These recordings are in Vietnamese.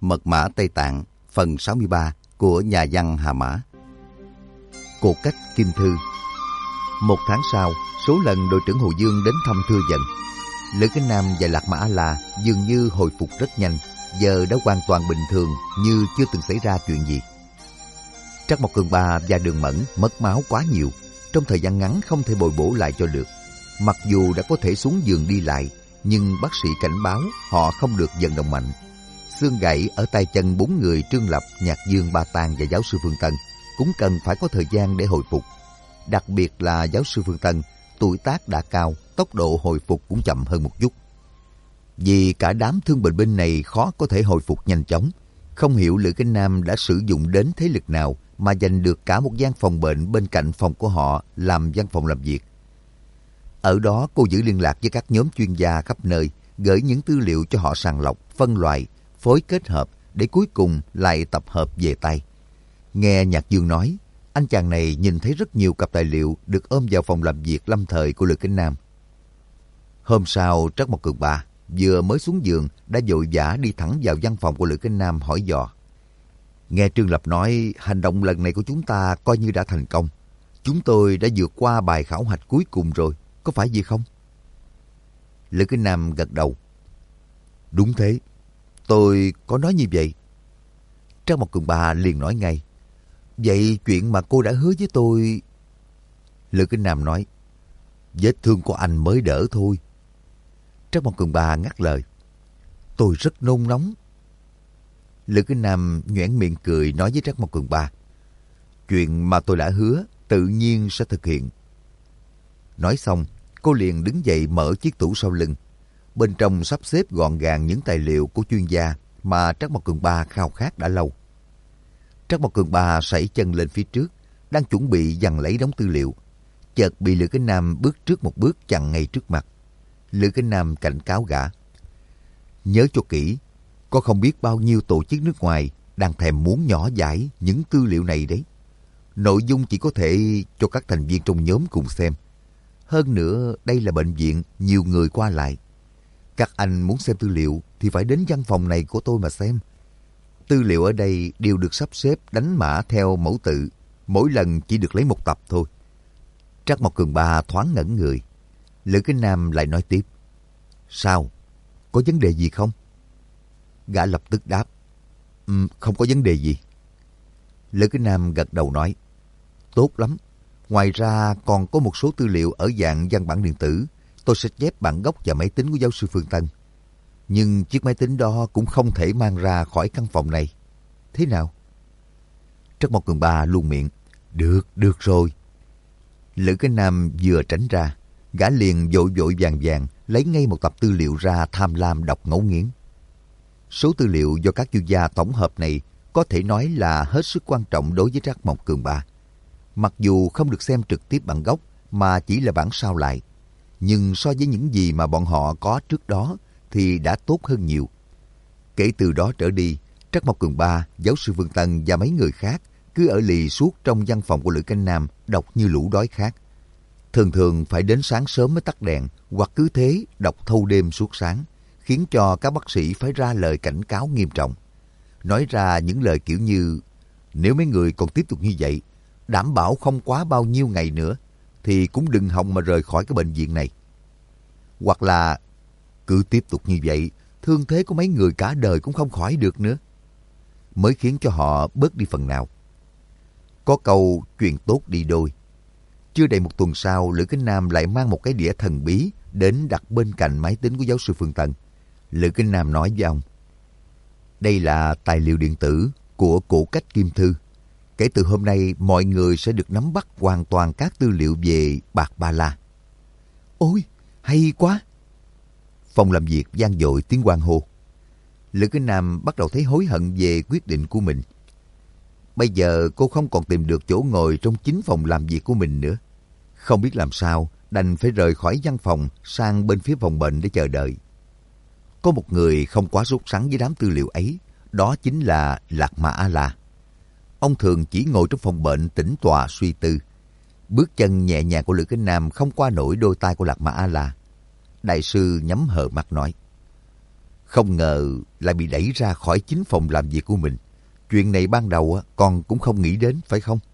Mật mã Tây Tạng, phần 63 của nhà văn Hà Mã. Cột cách Kim Thư. 1 tháng sau, số lần đội trưởng Hồ Dương đến thăm thưa dần. Lữ Kính Nam và Lạc Mã A-La dường như hồi phục rất nhanh, giờ đã hoàn toàn bình thường như chưa từng xảy ra chuyện gì. Trắc Mộc Cường Ba và Đường Mẫn mất máu quá nhiều, trong thời gian ngắn không thể bồi bổ lại cho được. Mặc dù đã có thể xuống giường đi lại, nhưng bác sĩ cảnh báo họ không được vận động mạnh. Xương gãy ở tay chân 4 người Trương Lập, Nhạc Dương, Ba Tàng và giáo sư Phương Tân cũng cần phải có thời gian để hồi phục. Đặc biệt là giáo sư Phương Tân, tuổi tác đã cao, tốc độ hồi phục cũng chậm hơn một chút. Vì cả đám thương bệnh binh này khó có thể hồi phục nhanh chóng, không hiểu Lữ Kính Nam đã sử dụng đến thế lực nào mà giành được cả một gian phòng bệnh bên cạnh phòng của họ làm văn phòng làm việc. Ở đó cô giữ liên lạc với các nhóm chuyên gia khắp nơi, gửi những tư liệu cho họ sàng lọc, phân loại, phối kết hợp để cuối cùng lại tập hợp về tay. Nghe Nhạc Dương nói, anh chàng này nhìn thấy rất nhiều cặp tài liệu được ôm vào phòng làm việc lâm thời của Lữ Kính Nam. Hôm sau, Trắc Mộc Cường Ba vừa mới xuống giường đã vội vã đi thẳng vào văn phòng của Lữ Kính Nam hỏi dò. Nghe Trương Lập nói hành động lần này của chúng ta coi như đã thành công. Chúng tôi đã vượt qua bài khảo hạch cuối cùng rồi, có phải gì không? Lữ Kính Nam gật đầu. Đúng thế, tôi có nói như vậy. Trắc Mộc Cường Ba liền nói ngay. Vậy chuyện mà cô đã hứa với tôi... Lữ Kính Nam nói. Vết thương của anh mới đỡ thôi. Trắc Mộc Cường Ba ngắt lời. Tôi rất nôn nóng. Lữ Kính Nam nhoẻn miệng cười nói với Trắc Mộc Cường Ba. Chuyện mà tôi đã hứa tự nhiên sẽ thực hiện. Nói xong, cô liền đứng dậy mở chiếc tủ sau lưng. Bên trong sắp xếp gọn gàng những tài liệu của chuyên gia mà Trắc Mộc Cường Ba khao khát đã lâu. Trắc Mộc Cường Ba sẩy chân lên phía trước, đang chuẩn bị giằng lấy đống tư liệu. Chợt bị Lữ Kính Nam bước trước một bước chặn ngay trước mặt. Lữ Kính Nam cảnh cáo gã. Nhớ cho kỹ, có không biết bao nhiêu tổ chức nước ngoài đang thèm muốn nhỏ giải những tư liệu này đấy. Nội dung chỉ có thể cho các thành viên trong nhóm cùng xem. Hơn nữa, đây là bệnh viện, nhiều người qua lại. Các anh muốn xem tư liệu thì phải đến văn phòng này của tôi mà xem. Tư liệu ở đây đều được sắp xếp đánh mã theo mẫu tự, mỗi lần chỉ được lấy một tập thôi. Trắc Mộc Cường Ba thoáng ngẩn người. Lữ Kính Nam lại nói tiếp. Sao? Có vấn đề gì không? Gã lập tức đáp. Không có vấn đề gì. Lữ Kính Nam gật đầu nói. Tốt lắm. Ngoài ra còn có một số tư liệu ở dạng văn bản điện tử. Tôi sẽ chép bản gốc và máy tính của giáo sư Phương Tân. Nhưng chiếc máy tính đó cũng không thể mang ra khỏi căn phòng này. Thế nào? Trắc Mộc Cường Ba luôn miệng. Được rồi. Lữ Kính Nam vừa tránh ra, gã liền vội vội vàng vàng lấy ngay một tập tư liệu ra tham lam đọc ngấu nghiến. Số tư liệu do các chuyên gia tổng hợp này có thể nói là hết sức quan trọng đối với Trắc Mộc Cường Ba. Mặc dù không được xem trực tiếp bản gốc mà chỉ là bản sao lại, nhưng so với những gì mà bọn họ có trước đó thì đã tốt hơn nhiều. Kể từ đó trở đi, Trắc Mộc Cường Ba, giáo sư Phương Tân và mấy người khác cứ ở lì suốt trong văn phòng của Lữ Kính Nam đọc như lũ đói khát. Thường thường phải đến sáng sớm mới tắt đèn, hoặc cứ thế đọc thâu đêm suốt sáng, khiến cho các bác sĩ phải ra lời cảnh cáo nghiêm trọng. Nói ra những lời kiểu như, nếu mấy người còn tiếp tục như vậy, đảm bảo không quá bao nhiêu ngày nữa, thì cũng đừng hòng mà rời khỏi cái bệnh viện này. Hoặc là, cứ tiếp tục như vậy, thương thế của mấy người cả đời cũng không khỏi được nữa. Mới khiến cho họ bớt đi phần nào. Có câu chuyện tốt đi đôi. Chưa đầy một tuần sau, Lữ Kính Nam lại mang một cái đĩa thần bí đến đặt bên cạnh máy tính của giáo sư Phương Tân. Lữ Kính Nam nói với ông. Đây là tài liệu điện tử của cổ cách Kim Thư. Kể từ hôm nay, mọi người sẽ được nắm bắt hoàn toàn các tư liệu về Bạc Ba La. Ôi, hay quá! Phòng làm việc vang dội tiếng hoan hô. Lữ Kính Nam bắt đầu thấy hối hận về quyết định của mình. Bây giờ cô không còn tìm được chỗ ngồi trong chính phòng làm việc của mình nữa. Không biết làm sao, đành phải rời khỏi văn phòng sang bên phía phòng bệnh để chờ đợi. Có một người không quá sốt sắng với đám tư liệu ấy, đó chính là Lạc Mã A-La. Ông thường chỉ ngồi trong phòng bệnh tĩnh tọa suy tư. Bước chân nhẹ nhàng của Lữ Kính Nam không qua nổi đôi tay của Lạc Mã A-La. Đại sư nhắm hờ mắt nói. Không ngờ lại bị đẩy ra khỏi chính phòng làm việc của mình. Chuyện này ban đầu con cũng không nghĩ đến, phải không?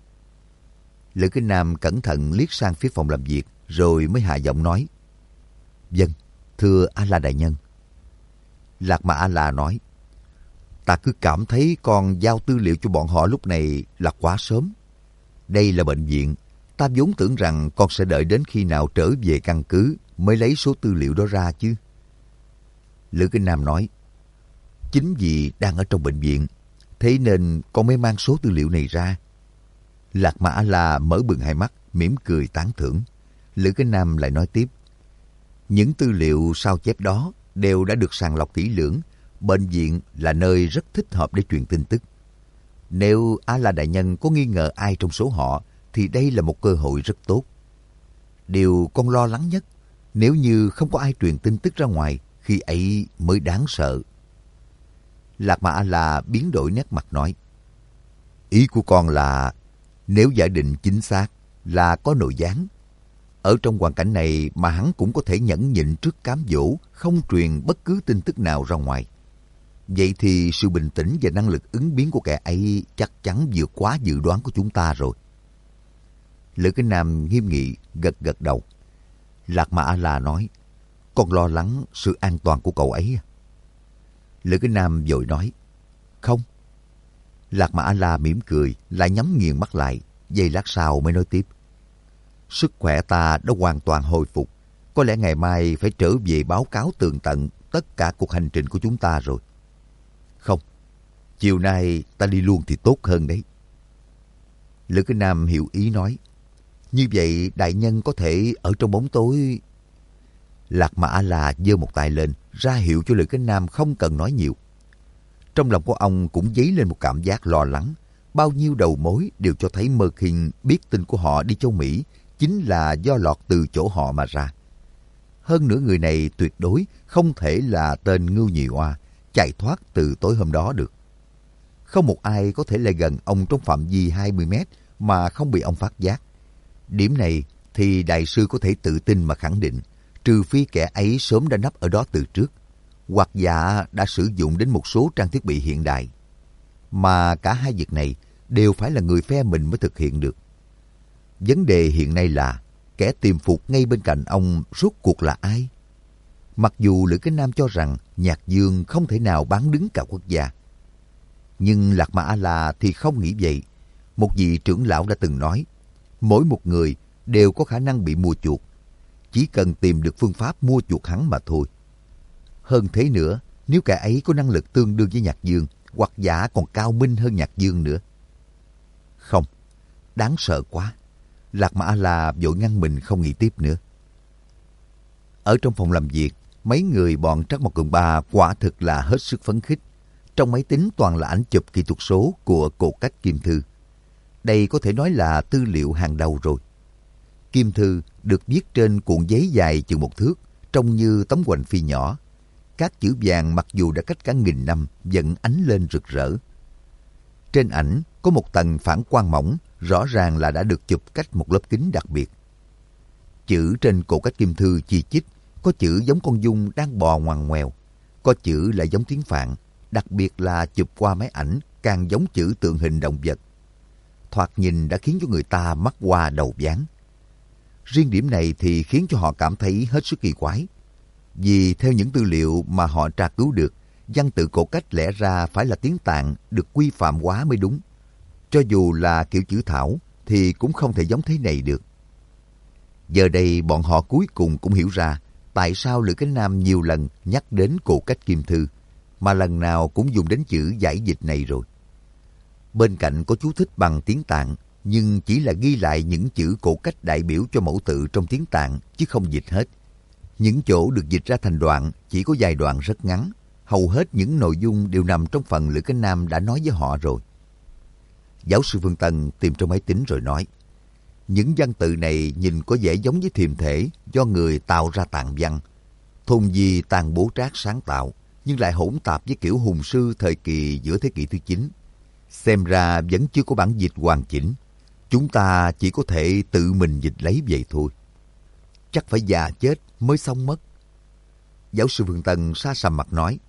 Lữ Kính Nam cẩn thận liếc sang phía phòng làm việc, rồi mới hạ giọng nói. Vâng, thưa A-la đại nhân. Lạc Ma A-la nói. Ta cứ cảm thấy con giao tư liệu cho bọn họ lúc này là quá sớm. Đây là bệnh viện. Ta vốn tưởng rằng con sẽ đợi đến khi nào trở về căn cứ mới lấy số tư liệu đó ra chứ. Lữ Kính Nam nói. Chính vì đang ở trong bệnh viện, thế nên con mới mang số tư liệu này ra. Lạc Ma A-la mở bừng hai mắt, mỉm cười tán thưởng. Lữ Kính Nam lại nói tiếp. Những tư liệu sao chép đó đều đã được sàng lọc kỹ lưỡng. Bệnh viện là nơi rất thích hợp để truyền tin tức. Nếu A-la đại nhân có nghi ngờ ai trong số họ, thì đây là một cơ hội rất tốt. Điều con lo lắng nhất, nếu như không có ai truyền tin tức ra ngoài, khi ấy mới đáng sợ. Lạc Ma A-la biến đổi nét mặt nói. Ý của con là, nếu giả định chính xác là có nội gián, ở trong hoàn cảnh này mà hắn cũng có thể nhẫn nhịn trước cám dỗ, không truyền bất cứ tin tức nào ra ngoài. Vậy thì sự bình tĩnh và năng lực ứng biến của kẻ ấy chắc chắn vượt quá dự đoán của chúng ta rồi. Lữ Kính Nam nghiêm nghị gật gật đầu. Lạc Ma A-la nói. Con lo lắng sự an toàn của cậu ấy. Lữ Kính Nam vội nói. Không. Lạc Ma A-la mỉm cười, lại nhắm nghiền mắt lại. Giây lát sau mới nói tiếp. Sức khỏe ta đã hoàn toàn hồi phục. Có lẽ ngày mai phải trở về báo cáo tường tận tất cả cuộc hành trình của chúng ta rồi. Không, chiều nay ta đi luôn thì tốt hơn đấy. Lữ Kính Nam hiểu ý nói. Như vậy đại nhân có thể ở trong bóng tối. Lạc Ma A-la giơ một tay lên, ra hiệu cho Lữ Kính Nam không cần nói nhiều. Trong lòng của ông cũng dấy lên một cảm giác lo lắng. Bao nhiêu đầu mối đều cho thấy Mơ Khinh biết tin của họ đi châu Mỹ chính là do lọt từ chỗ họ mà ra. Hơn nữa người này tuyệt đối không thể là tên Ngưu Nhị Oa chạy thoát từ tối hôm đó được. Không một ai có thể lại gần ông trong phạm vi 20 mét mà không bị ông phát giác. Điểm này thì đại sư có thể tự tin mà khẳng định, trừ phi kẻ ấy sớm đã nấp ở đó từ trước, hoặc giả đã sử dụng đến một số trang thiết bị hiện đại. Mà cả hai việc này đều phải là người phe mình mới thực hiện được. Vấn đề hiện nay là kẻ tiềm phục ngay bên cạnh ông rốt cuộc là ai? Mặc dù Lữ Kính Nam cho rằng Nhạc Dương không thể nào bán đứng cả quốc gia, nhưng Lạc Ma A-la thì không nghĩ vậy. Một vị trưởng lão đã từng nói, mỗi một người đều có khả năng bị mua chuộc, chỉ cần tìm được phương pháp mua chuộc hắn mà thôi. Hơn thế nữa, nếu kẻ ấy có năng lực tương đương với Nhạc Dương, hoặc giả còn cao minh hơn Nhạc Dương nữa. Không, đáng sợ quá. Lạc Ma A-la vội ngăn mình không nghĩ tiếp nữa. Ở trong phòng làm việc, mấy người bọn Trắc Mộc Cường Ba quả thực là hết sức phấn khích. Trong máy tính toàn là ảnh chụp kỹ thuật số của Cột Cách Kim Thư. Đây có thể nói là tư liệu hàng đầu rồi. Kim Thư được viết trên cuộn giấy dài chừng 1 thước, trông như tấm hoành phi nhỏ. Các chữ vàng mặc dù đã cách cả nghìn năm vẫn ánh lên rực rỡ. Trên ảnh có một tầng phản quang mỏng, rõ ràng là đã được chụp cách một lớp kính đặc biệt. Chữ trên Cột Cách Kim Thư chi chít, có chữ giống con giun đang bò ngoằn ngoèo, có chữ lại giống tiếng Phạn, đặc biệt là chụp qua máy ảnh càng giống chữ tượng hình động vật. Thoạt nhìn đã khiến cho người ta mắt hoa đầu váng. Riêng điểm này thì khiến cho họ cảm thấy hết sức kỳ quái. Vì theo những tư liệu mà họ tra cứu được, văn tự Cột Cách lẽ ra phải là tiếng Tạng được quy phạm hóa mới đúng. Cho dù là kiểu chữ thảo thì cũng không thể giống thế này được. Giờ đây bọn họ cuối cùng cũng hiểu ra tại sao Lữ Kính Nam nhiều lần nhắc đến Cột Cách Kim Thư, mà lần nào cũng dùng đến chữ giải dịch này rồi. Bên cạnh có chú thích bằng tiếng Tạng, nhưng chỉ là ghi lại những chữ Cột Cách đại biểu cho mẫu tự trong tiếng Tạng, chứ không dịch hết. Những chỗ được dịch ra thành đoạn chỉ có vài đoạn rất ngắn, hầu hết những nội dung đều nằm trong phần Lữ Kính Nam đã nói với họ rồi. Giáo sư Phương Tân tìm trong máy tính rồi nói, những văn tự này nhìn có vẻ giống với thiềm thể do người tạo ra tạng văn, thùng gì tàn bố trác sáng tạo, nhưng lại hỗn tạp với kiểu hùng sư thời kỳ giữa thế kỷ thứ 9. Xem ra vẫn chưa có bản dịch hoàn chỉnh. Chúng ta chỉ có thể tự mình dịch lấy vậy thôi. Chắc phải già chết mới xong mất. Giáo sư Phương Tân xa sầm mặt nói,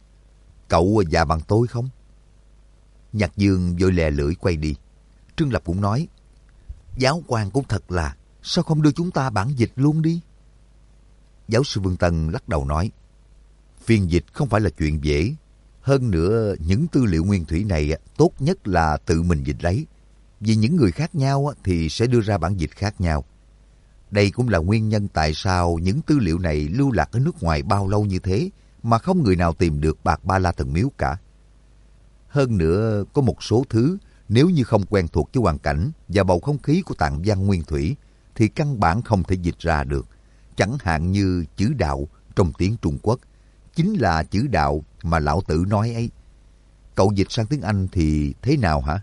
cậu già bằng tôi không? Nhạc Dương vội lè lưỡi quay đi. Trương Lập cũng nói, giáo quan cũng thật là, sao không đưa chúng ta bản dịch luôn đi? Giáo sư Vương Tân lắc đầu nói, phiên dịch không phải là chuyện dễ. Hơn nữa, những tư liệu nguyên thủy này tốt nhất là tự mình dịch lấy. Vì những người khác nhau thì sẽ đưa ra bản dịch khác nhau. Đây cũng là nguyên nhân tại sao những tư liệu này lưu lạc ở nước ngoài bao lâu như thế mà không người nào tìm được Bạc Ba La Thần Miếu cả. Hơn nữa, có một số thứ nếu như không quen thuộc với hoàn cảnh và bầu không khí của tạng văn nguyên thủy thì căn bản không thể dịch ra được. Chẳng hạn như chữ đạo trong tiếng Trung Quốc chính là chữ đạo mà lão tử nói ấy. Cậu dịch sang tiếng Anh thì thế nào hả?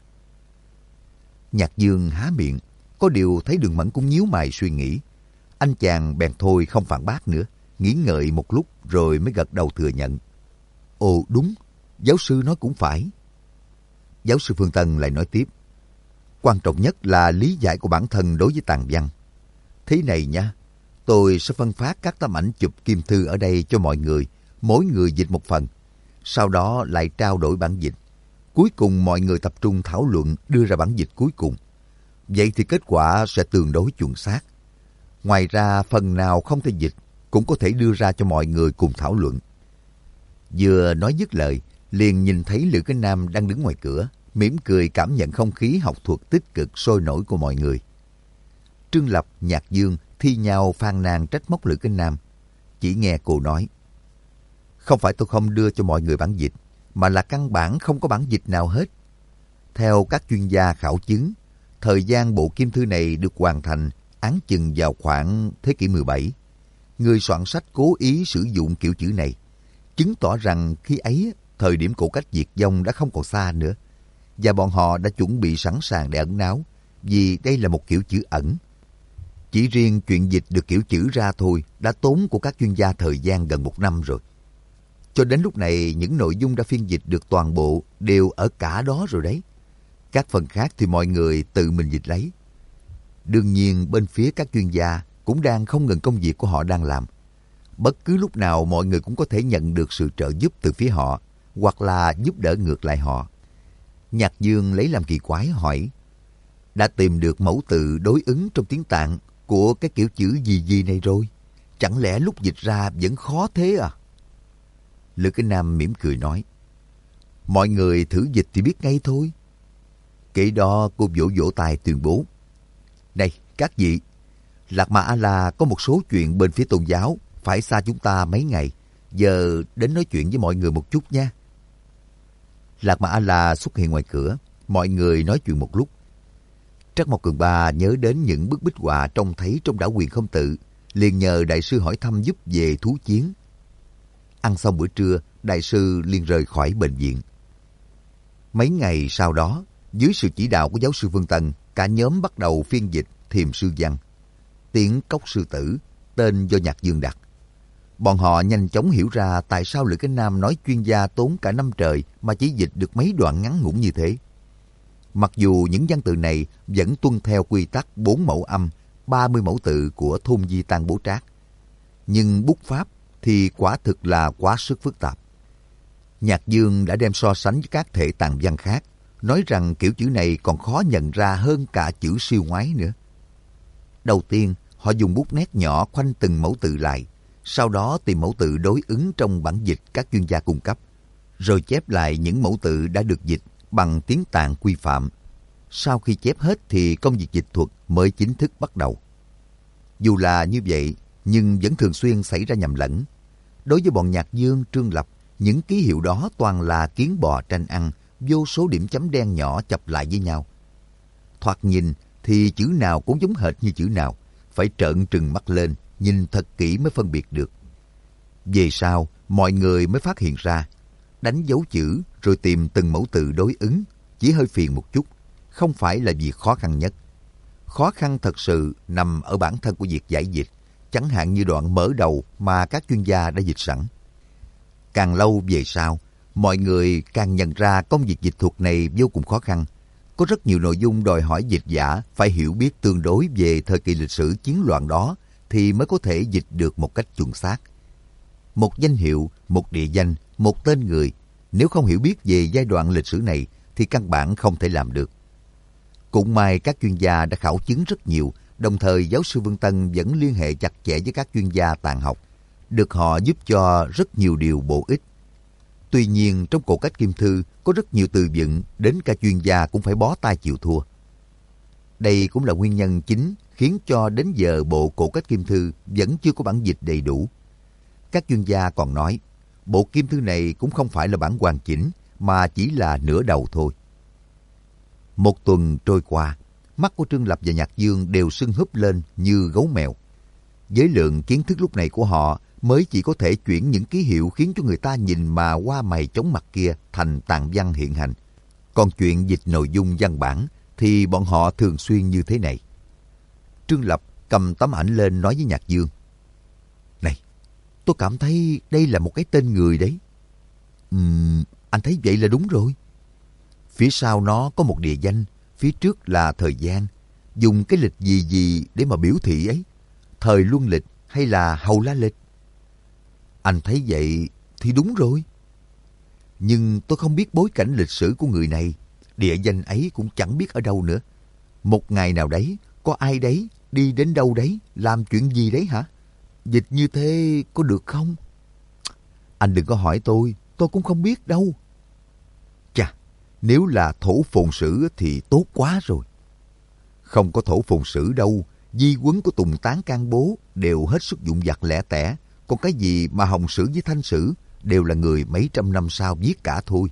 Nhạc Dương há miệng, có điều thấy Đường Mẫn cũng nhíu mày suy nghĩ. Anh chàng bèn thôi không phản bác nữa, nghĩ ngợi một lúc rồi mới gật đầu thừa nhận. Ồ đúng, giáo sư nói cũng phải. Giáo sư Phương Tân lại nói tiếp. Quan trọng nhất là lý giải của bản thân đối với tạng văn. Thế này nha, tôi sẽ phân phát các tấm ảnh chụp kim thư ở đây cho mọi người, mỗi người dịch một phần. Sau đó lại trao đổi bản dịch. Cuối cùng mọi người tập trung thảo luận đưa ra bản dịch cuối cùng. Vậy thì kết quả sẽ tương đối chuẩn xác. Ngoài ra phần nào không thể dịch cũng có thể đưa ra cho mọi người cùng thảo luận. Vừa nói dứt lời, liền nhìn thấy Lữ Cái Nam đang đứng ngoài cửa, mỉm cười cảm nhận không khí học thuật tích cực sôi nổi của mọi người. Trương Lập, Nhạc Dương thi nhau phàn nàn trách móc Lữ Cái Nam. Chỉ nghe cô nói, không phải tôi không đưa cho mọi người bản dịch, mà là căn bản không có bản dịch nào hết. Theo các chuyên gia khảo chứng, thời gian bộ kim thư này được hoàn thành áng chừng vào khoảng thế kỷ 17. Người soạn sách cố ý sử dụng kiểu chữ này, chứng tỏ rằng khi ấy thời điểm cổ cách diệt vong đã không còn xa nữa, và bọn họ đã chuẩn bị sẵn sàng để ẩn náu, vì đây là một kiểu chữ ẩn. Chỉ riêng chuyện dịch được kiểu chữ ra thôi đã tốn của các chuyên gia thời gian gần 1 năm rồi. Cho đến lúc này, những nội dung đã phiên dịch được toàn bộ đều ở cả đó rồi đấy. Các phần khác thì mọi người tự mình dịch lấy. Đương nhiên, bên phía các chuyên gia cũng đang không ngừng công việc của họ đang làm. Bất cứ lúc nào mọi người cũng có thể nhận được sự trợ giúp từ phía họ, hoặc là giúp đỡ ngược lại họ. Nhạc Dương lấy làm kỳ quái hỏi, đã tìm được mẫu tự đối ứng trong tiếng Tạng của cái kiểu chữ gì gì này rồi? Chẳng lẽ lúc dịch ra vẫn khó thế à? Lữ Cái Nam mỉm cười nói, mọi người thử dịch thì biết ngay thôi. Kể đó cô vỗ vỗ tay tuyên bố, này các vị, Lạc Ma A-la có một số chuyện bên phía tôn giáo phải xa chúng ta mấy ngày, giờ đến nói chuyện với mọi người một chút nha. Lạc Ma A-la xuất hiện ngoài cửa, mọi người nói chuyện một lúc. Trắc Mộc Cường Ba nhớ đến những bức bích họa trông thấy trong Đảo Quyền Không Tự, liền nhờ đại sư hỏi thăm giúp về thú chiến. Ăn xong bữa trưa, đại sư liền rời khỏi bệnh viện. Mấy ngày sau đó, dưới sự chỉ đạo của giáo sư Vương Tân, cả nhóm bắt đầu phiên dịch Thiềm Sư Văn, Tiếng Cốc Sư Tử, tên do Nhạc Dương đặt. Bọn họ nhanh chóng hiểu ra tại sao Lữ Cái Nam nói chuyên gia tốn cả năm trời mà chỉ dịch được mấy đoạn ngắn ngủn như thế. Mặc dù những văn tự này vẫn tuân theo quy tắc 4 mẫu âm, 30 mẫu tự của Thôn Di Tăng Bố Trác, nhưng bút pháp thì quả thực là quá sức phức tạp. Nhạc Dương đã đem so sánh với các thể tạng văn khác, nói rằng kiểu chữ này còn khó nhận ra hơn cả chữ siêu ngoái nữa. Đầu tiên, họ dùng bút nét nhỏ khoanh từng mẫu tự lại, sau đó tìm mẫu tự đối ứng trong bản dịch các chuyên gia cung cấp, rồi chép lại những mẫu tự đã được dịch bằng tiếng Tạng quy phạm. Sau khi chép hết thì công việc dịch thuật mới chính thức bắt đầu. Dù là như vậy, nhưng vẫn thường xuyên xảy ra nhầm lẫn. Đối với bọn Nhạc Dương, Trương Lập, những ký hiệu đó toàn là kiến bò tranh ăn, vô số điểm chấm đen nhỏ chập lại với nhau. Thoạt nhìn thì chữ nào cũng giống hệt như chữ nào, phải trợn trừng mắt lên, nhìn thật kỹ mới phân biệt được. Về sau, mọi người mới phát hiện ra, đánh dấu chữ rồi tìm từng mẫu tự đối ứng chỉ hơi phiền một chút, không phải là việc khó khăn nhất. Khó khăn thật sự nằm ở bản thân của việc giải dịch, chẳng hạn như đoạn mở đầu mà các chuyên gia đã dịch sẵn. Càng lâu về sau, mọi người càng nhận ra công việc dịch thuật này vô cùng khó khăn. Có rất nhiều nội dung đòi hỏi dịch giả phải hiểu biết tương đối về thời kỳ lịch sử chiến loạn đó thì mới có thể dịch được một cách chuẩn xác. Một danh hiệu, một địa danh, một tên người, Nếu không hiểu biết về giai đoạn lịch sử này thì căn bản không thể làm được. Cũng may các chuyên gia đã khảo chứng rất nhiều, đồng thời giáo sư Vương Tân vẫn liên hệ chặt chẽ với các chuyên gia tàn học, được họ giúp cho rất nhiều điều bổ ích. Tuy nhiên, trong cổ cách kim thư có rất nhiều từ vựng đến cả chuyên gia cũng phải bó tay chịu thua. Đây cũng là nguyên nhân chính khiến cho đến giờ bộ cổ cách kim thư vẫn chưa có bản dịch đầy đủ. Các chuyên gia còn nói, bộ kim thư này cũng không phải là bản hoàn chỉnh, mà chỉ là nửa đầu thôi. Một tuần trôi qua, mắt của Trương Lập và Nhạc Dương đều sưng húp lên như gấu mèo. Với lượng kiến thức lúc này của họ mới chỉ có thể chuyển những ký hiệu khiến cho người ta nhìn mà qua mày chóng mặt kia thành tạng văn hiện hành. Còn chuyện dịch nội dung văn bản thì bọn họ thường xuyên như thế này. Trương Lập cầm tấm ảnh lên nói với Nhạc Dương. Này, tôi cảm thấy đây là một cái tên người đấy. Anh thấy vậy là đúng rồi. Phía sau nó có một địa danh, phía trước là thời gian. Dùng cái lịch gì gì để mà biểu thị ấy. Thời luân lịch hay là hầu la lịch? Anh thấy vậy thì đúng rồi. Nhưng tôi không biết bối cảnh lịch sử của người này. Địa danh ấy cũng chẳng biết ở đâu nữa. Một ngày nào đấy, có ai đấy, đi đến đâu đấy, làm chuyện gì đấy hả? Dịch như thế có được không? Anh đừng có hỏi tôi cũng không biết đâu. Chà, nếu là thổ phồn sử thì tốt quá rồi. Không có thổ phồn sử đâu, di huấn của Tùng Tán Can Bố đều hết sức dụng vặt lẻ tẻ. Còn cái gì mà Hồng Sử với Thanh Sử đều là người mấy trăm năm sau viết cả thôi.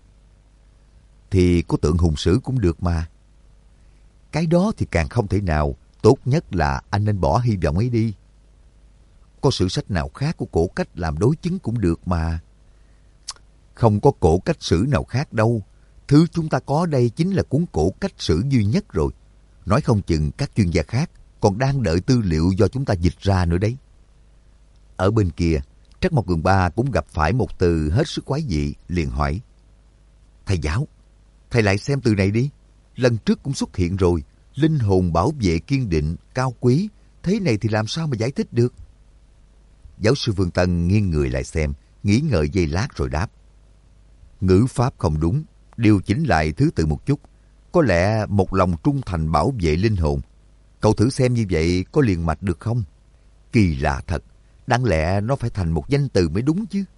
Thì có Tượng Hùng Sử cũng được mà. Cái đó thì càng không thể nào, tốt nhất là anh nên bỏ hy vọng ấy đi. Có sử sách nào khác của cổ cách làm đối chứng cũng được mà. Không có cổ cách sử nào khác đâu. Thứ chúng ta có đây chính là cuốn cổ cách sử duy nhất rồi. Nói không chừng các chuyên gia khác còn đang đợi tư liệu do chúng ta dịch ra nữa đấy. Ở bên kia, Trắc Mộc Cường Ba cũng gặp phải một từ hết sức quái dị, liền hỏi. Thầy giáo, thầy lại xem từ này đi. Lần trước cũng xuất hiện rồi. Linh hồn bảo vệ kiên định, cao quý. Thế này thì làm sao mà giải thích được? Giáo sư Vương Tân nghiêng người lại xem, nghĩ ngợi giây lát rồi đáp. Ngữ pháp không đúng, điều chỉnh lại thứ tự một chút. Có lẽ một lòng trung thành bảo vệ linh hồn. Cậu thử xem như vậy có liền mạch được không? Kỳ lạ thật, đáng lẽ nó phải thành một danh từ mới đúng chứ.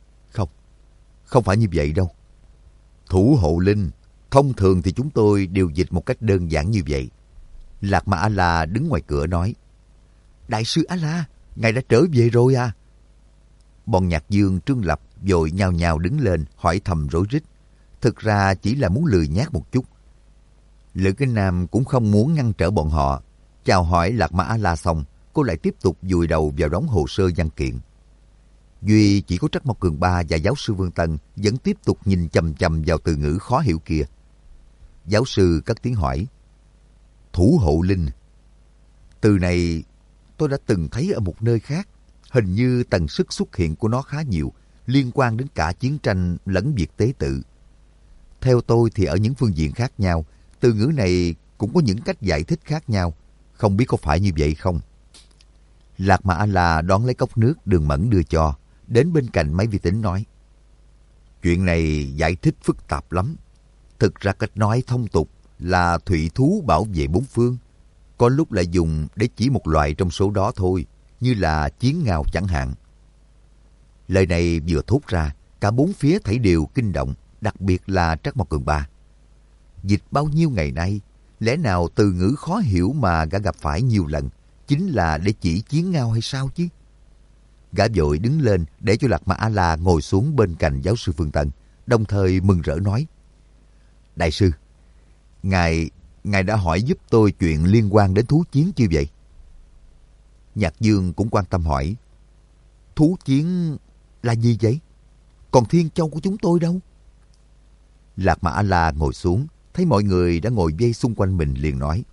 Không phải như vậy đâu. Thủ hộ linh, thông thường thì chúng tôi đều dịch một cách đơn giản như vậy. Lạc Ma A-la đứng ngoài cửa nói. Đại sư A-la, ngài đã trở về rồi à? Bọn Nhạc Dương, Trương Lập vội nhao nhao đứng lên hỏi thầm rối rít. Thực ra chỉ là muốn lười nhác một chút. Lữ Kinh Nam cũng không muốn ngăn trở bọn họ. Chào hỏi Lạc Ma A-la xong, cô lại tiếp tục vùi đầu vào đống hồ sơ văn kiện. Duy chỉ có Trắc Mộc Cường Ba và giáo sư Vương Tân vẫn tiếp tục nhìn chằm chằm vào từ ngữ khó hiểu kia. Giáo sư cất tiếng hỏi. Thủ hộ linh. Từ này tôi đã từng thấy ở một nơi khác. Hình như tần suất xuất hiện của nó khá nhiều, liên quan đến cả chiến tranh lẫn việc tế tự. Theo tôi thì ở những phương diện khác nhau, từ ngữ này cũng có những cách giải thích khác nhau. Không biết có phải như vậy không? Lạc Ma A-la đón lấy cốc nước Đường Mẫn đưa cho, đến bên cạnh máy vi tính nói. Chuyện này giải thích phức tạp lắm. Thực ra cách nói thông tục là thủy thú bảo vệ bốn phương. Có lúc lại dùng để chỉ một loại trong số đó thôi, như là chiến ngao chẳng hạn. Lời này vừa thốt ra, cả bốn phía thảy đều kinh động, đặc biệt là Trắc Mộc Cường Ba. Dịch bao nhiêu ngày nay, lẽ nào từ ngữ khó hiểu mà gã gặp phải nhiều lần, chính là để chỉ chiến ngao hay sao chứ? Gã vội đứng lên để cho Lạc Ma A-la ngồi xuống bên cạnh giáo sư Phương Tân, đồng thời mừng rỡ nói. Đại sư, Ngài đã hỏi giúp tôi chuyện liên quan đến thú chiến chưa vậy? Nhạc Dương cũng quan tâm hỏi. Thú chiến là gì vậy? Còn Thiên Châu của chúng tôi đâu? Lạc Ma A-la ngồi xuống, thấy mọi người đã ngồi vây xung quanh mình liền nói.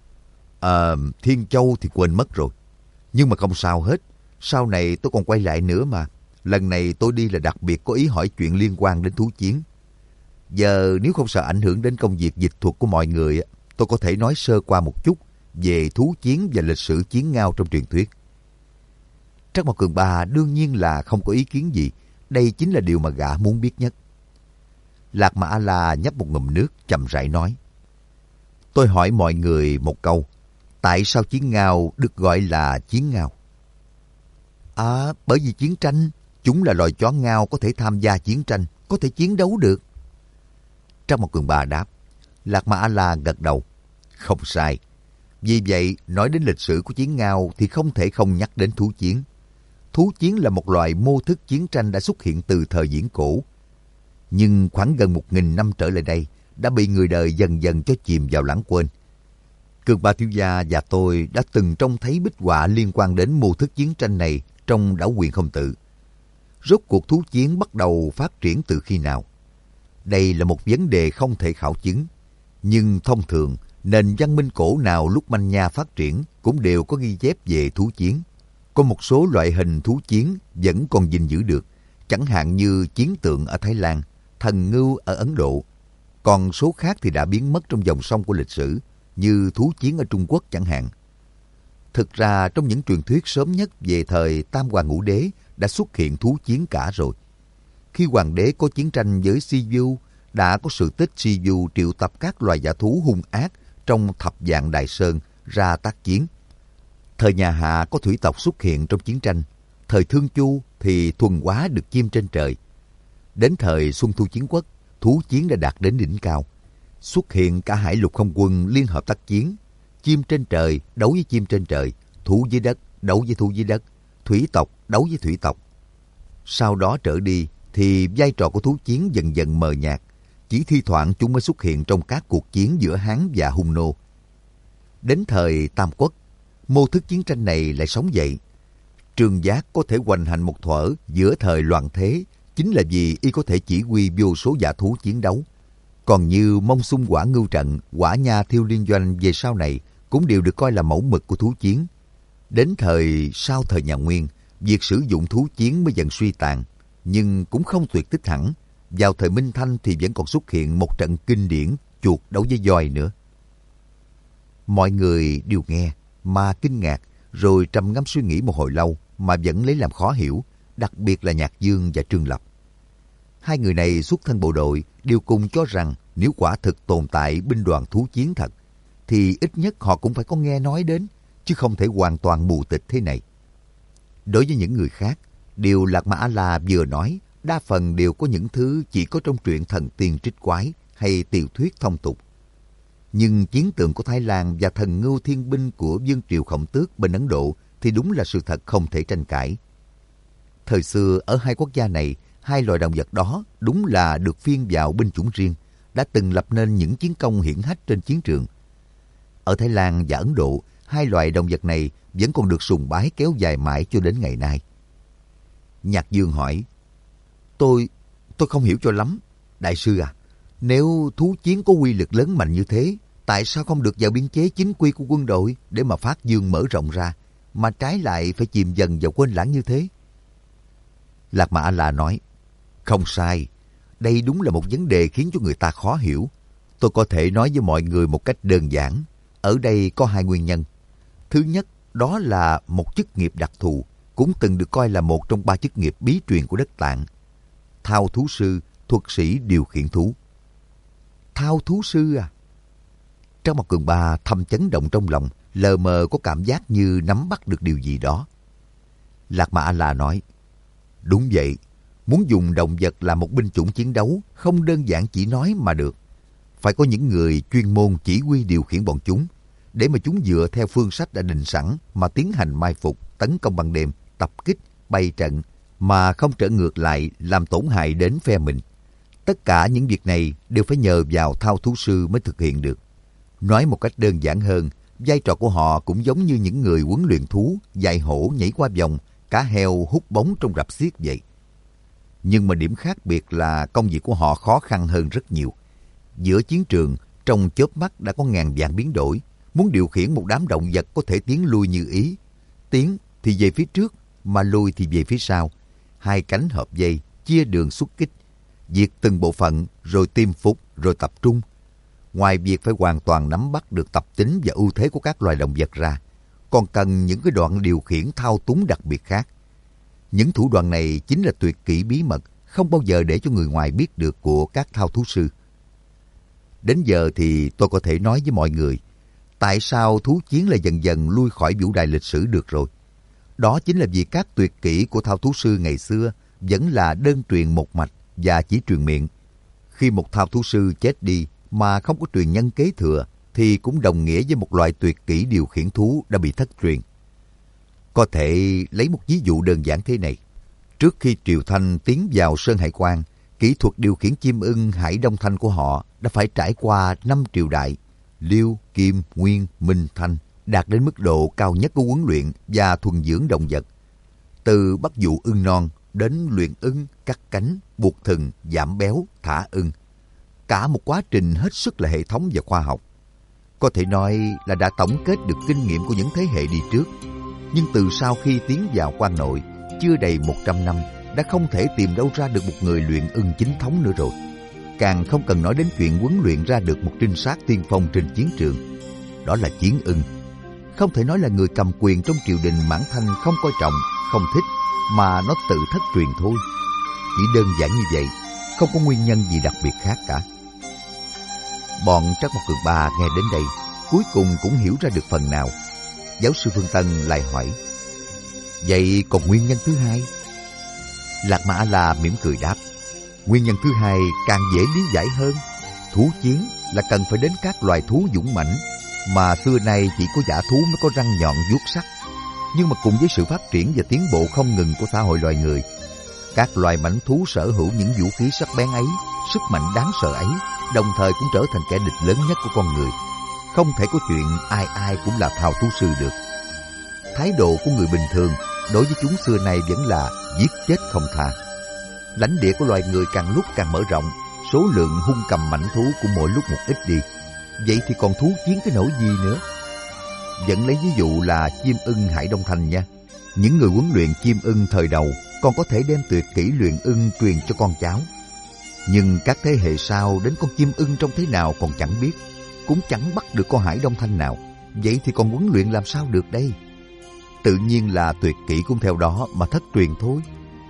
Thiên Châu thì quên mất rồi. Nhưng mà không sao hết. Sau này tôi còn quay lại nữa mà. Lần này tôi đi là đặc biệt có ý hỏi chuyện liên quan đến thú chiến. Giờ nếu không sợ ảnh hưởng đến công việc dịch thuật của mọi người, tôi có thể nói sơ qua một chút về thú chiến và lịch sử chiến ngao trong truyền thuyết. Trắc Mộc Cường Ba đương nhiên là không có ý kiến gì. Đây chính là điều mà gã muốn biết nhất. Lạc Mà A-la nhấp một ngụm nước chậm rãi nói. Tôi hỏi mọi người một câu, tại sao chiến ngao được gọi là chiến ngao? Bởi vì chiến tranh, chúng là loài chó ngao có thể tham gia chiến tranh, có thể chiến đấu được. Trang một Cường Ba đáp. Lạc Mà A-la gật đầu. Không sai. Vì vậy, nói đến lịch sử của chiến ngao thì không thể không nhắc đến thú chiến. Thú chiến là một loại mô thức chiến tranh đã xuất hiện từ thời viễn cổ. Nhưng khoảng gần 1.000 năm trở lại đây, đã bị người đời dần dần cho chìm vào lãng quên. Cường Ba thiếu gia và tôi đã từng trông thấy bích họa liên quan đến mô thức chiến tranh này trong Đảo Quyền Không Tự. Rốt cuộc thú chiến bắt đầu phát triển từ khi nào? Đây là một vấn đề không thể khảo chứng. Nhưng thông thường, nền văn minh cổ nào lúc manh nha phát triển cũng đều có ghi chép về thú chiến. Có một số loại hình thú chiến vẫn còn gìn giữ được, chẳng hạn như chiến tượng ở Thái Lan, thần ngưu ở Ấn Độ. Còn số khác thì đã biến mất trong dòng sông của lịch sử, như thú chiến ở Trung Quốc chẳng hạn. Thực ra trong những truyền thuyết sớm nhất về thời Tam Hoàng Ngũ Đế đã xuất hiện thú chiến cả rồi. Khi hoàng đế có chiến tranh với Si Vu, đã có sự tích Si Vu triệu tập các loài dã thú hung ác trong Thập Vạn Đại Sơn ra tác chiến. Thời nhà Hạ có thủy tộc xuất hiện trong chiến tranh. Thời Thương Chu thì thuần hóa được chim trên trời. Đến thời Xuân Thu Chiến Quốc, thú chiến đã đạt đến đỉnh cao. Xuất hiện cả hải lục không quân liên hợp tác chiến. Chim trên trời đấu với chim trên trời, thú dưới đất đấu với thú dưới đất, thủy tộc đấu với thủy tộc. Sau đó trở đi thì vai trò của thú chiến dần dần mờ nhạt. Chỉ thi thoảng chúng mới xuất hiện trong các cuộc chiến giữa Hán và Hung Nô. Đến thời Tam Quốc, mô thức chiến tranh này lại sống dậy. Trương Giác có thể hoành hành một thuở giữa thời loạn thế chính là vì y có thể chỉ huy vô số dã thú chiến đấu. Còn như Mông Xung Hỏa Ngưu Trận, Hỏa Nha Thiêu Liên Doanh về sau này cũng đều được coi là mẫu mực của thú chiến. Đến thời sau thời nhà Nguyên, việc sử dụng thú chiến mới dần suy tàn, nhưng cũng không tuyệt tích hẳn. Vào thời Minh Thanh thì vẫn còn xuất hiện một trận kinh điển chuột đấu với voi nữa. Mọi người đều nghe mà kinh ngạc, rồi trầm ngâm suy nghĩ một hồi lâu mà vẫn lấy làm khó hiểu, đặc biệt là Nhạc Dương và Trương Lập. Hai người này xuất thân bộ đội đều cùng cho rằng nếu quả thực tồn tại binh đoàn thú chiến thật, thì ít nhất họ cũng phải có nghe nói đến, chứ không thể hoàn toàn mù tịch thế này. Đối với những người khác, điều Lạc Mà A-la vừa nói đa phần đều có những thứ chỉ có trong truyện thần tiên trích quái hay tiểu thuyết thông tục. Nhưng chiến tượng của Thái Lan và thần ngưu thiên binh của Vương triều Khổng Tước bên Ấn Độ thì đúng là sự thật không thể tranh cãi. Thời xưa ở hai quốc gia này, hai loài động vật đó đúng là được phiên vào binh chủng riêng, đã từng lập nên những chiến công hiển hách trên chiến trường. Ở Thái Lan và Ấn Độ, hai loài động vật này vẫn còn được sùng bái kéo dài mãi cho đến ngày nay. Nhạc Dương hỏi, Tôi không hiểu cho lắm. Đại sư à, nếu thú chiến có uy lực lớn mạnh như thế, tại sao không được vào biên chế chính quy của quân đội để mà phát dương mở rộng ra, mà trái lại phải chìm dần vào quên lãng như thế? Lạc Mà A-la nói, không sai, đây đúng là một vấn đề khiến cho người ta khó hiểu. Tôi có thể nói với mọi người một cách đơn giản. Ở đây có hai nguyên nhân. Thứ nhất, đó là một chức nghiệp đặc thù, cũng từng được coi là một trong ba chức nghiệp bí truyền của đất Tạng. Thao thú sư, thuật sĩ điều khiển thú. Thao thú sư à? Trang Mặt Cường Ba thầm chấn động trong lòng, lờ mờ có cảm giác như nắm bắt được điều gì đó. Lạc Mà A-la nói, đúng vậy, muốn dùng động vật làm một binh chủng chiến đấu không đơn giản chỉ nói mà được. Phải có những người chuyên môn chỉ huy điều khiển bọn chúng, để mà chúng dựa theo phương sách đã định sẵn mà tiến hành mai phục, tấn công ban đêm, tập kích, bày trận, mà không trở ngược lại làm tổn hại đến phe mình. Tất cả những việc này đều phải nhờ vào thao thú sư mới thực hiện được. Nói một cách đơn giản hơn, vai trò của họ cũng giống như những người huấn luyện thú, dạy hổ nhảy qua vòng, cá heo hút bóng trong rạp xiếc vậy. Nhưng mà điểm khác biệt là công việc của họ khó khăn hơn rất nhiều. Giữa chiến trường, trong chớp mắt đã có ngàn vạn biến đổi. Muốn điều khiển một đám động vật có thể tiến lui như ý. Tiến thì về phía trước, mà lui thì về phía sau. Hai cánh hợp dây, chia đường xuất kích. Diệt từng bộ phận, rồi tiêm phục, rồi tập trung. Ngoài việc phải hoàn toàn nắm bắt được tập tính và ưu thế của các loài động vật ra, còn cần những cái đoạn điều khiển thao túng đặc biệt khác. Những thủ đoạn này chính là tuyệt kỹ bí mật, không bao giờ để cho người ngoài biết được của các thao thú sư. Đến giờ thì tôi có thể nói với mọi người, tại sao thú chiến lại dần dần lui khỏi vũ đài lịch sử được rồi. Đó chính là vì các tuyệt kỹ của thao thú sư ngày xưa vẫn là đơn truyền một mạch và chỉ truyền miệng. Khi một thao thú sư chết đi mà không có truyền nhân kế thừa, thì cũng đồng nghĩa với một loại tuyệt kỹ điều khiển thú đã bị thất truyền. Có thể lấy một ví dụ đơn giản thế này. Trước khi Triều Thanh tiến vào Sơn Hải Quan, kỹ thuật điều khiển chim ưng Hải Đông Thanh của họ đã phải trải qua 5 triều đại, Liêu, Kim, Nguyên, Minh, Thanh, đạt đến mức độ cao nhất của huấn luyện và thuần dưỡng động vật. Từ bắt dụ ưng non đến luyện ưng, cắt cánh, buộc thừng, giảm béo, thả ưng. Cả một quá trình hết sức là hệ thống và khoa học. Có thể nói là đã tổng kết được kinh nghiệm của những thế hệ đi trước. Nhưng từ sau khi tiến vào quan nội, chưa đầy 100 năm, đã không thể tìm đâu ra được một người luyện ưng chính thống nữa rồi. Càng không cần nói đến chuyện huấn luyện ra được một trinh sát tiên phong trên chiến trường. Đó là chiến ưng. Không thể nói là người cầm quyền trong triều đình Mãn Thanh không coi trọng, không thích, mà nó tự thất truyền thôi. Chỉ đơn giản như vậy, không có nguyên nhân gì đặc biệt khác cả. Bọn Trắc Mộc Cường Ba nghe đến đây, cuối cùng cũng hiểu ra được phần nào. Giáo sư Phương Tân lại hỏi, vậy còn nguyên nhân thứ hai? Lạc Ma A-la mỉm cười đáp, nguyên nhân thứ hai càng dễ lý giải hơn. Thú chiến là cần phải đến các loài thú dũng mãnh, mà xưa nay chỉ có dã thú mới có răng nhọn vuốt sắc. Nhưng mà cùng với sự phát triển và tiến bộ không ngừng của xã hội loài người, các loài mãnh thú sở hữu những vũ khí sắc bén ấy, sức mạnh đáng sợ ấy, đồng thời cũng trở thành kẻ địch lớn nhất của con người. Không thể có chuyện ai ai cũng là thao thú sư được. Thái độ của người bình thường đối với chúng xưa nay vẫn là giết chết không tha. Lãnh địa của loài người càng lúc càng mở rộng, số lượng hung cầm mãnh thú cũng mỗi lúc một ít đi. Vậy thì còn thú chiến cái nỗi gì nữa? Vẫn lấy ví dụ là chim ưng Hải Đông Thanh nha. Những người huấn luyện chim ưng thời đầu còn có thể đem tuyệt kỹ luyện ưng truyền cho con cháu. Nhưng các thế hệ sau đến con chim ưng trông thế nào còn chẳng biết, cũng chẳng bắt được con Hải Đông Thanh nào. Vậy thì còn huấn luyện làm sao được đây? Tự nhiên là tuyệt kỹ cũng theo đó mà thất truyền thôi.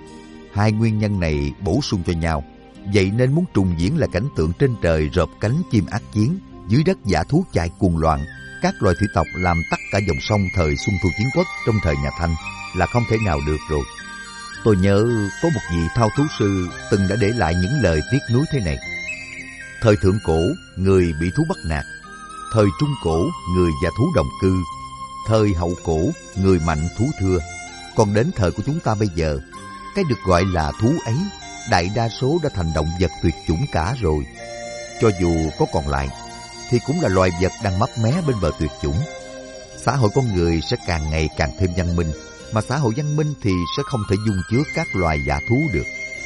Hai nguyên nhân này bổ sung cho nhau, vậy nên muốn trùng diễn là cảnh tượng trên trời rợp cánh chim ác chiến, dưới đất dã thú chạy cuồng loạn, các loài thủy tộc làm tắt cả dòng sông thời Xuân Thu Chiến Quốc trong thời nhà Thanh là không thể nào được rồi. Tôi nhớ có một vị thao thú sư từng đã để lại những lời tiếc nuối thế này. Thời thượng cổ, người bị thú bắt nạt. Thời trung cổ, người và thú đồng cư. Thời hậu cổ, người mạnh thú thưa. Còn đến thời của chúng ta bây giờ, cái được gọi là thú ấy, đại đa số đã thành động vật tuyệt chủng cả rồi. Cho dù có còn lại, thì cũng là loài vật đang mấp mé bên bờ tuyệt chủng. Xã hội con người sẽ càng ngày càng thêm văn minh, mà xã hội văn minh thì sẽ không thể dung chứa các loài dã thú được.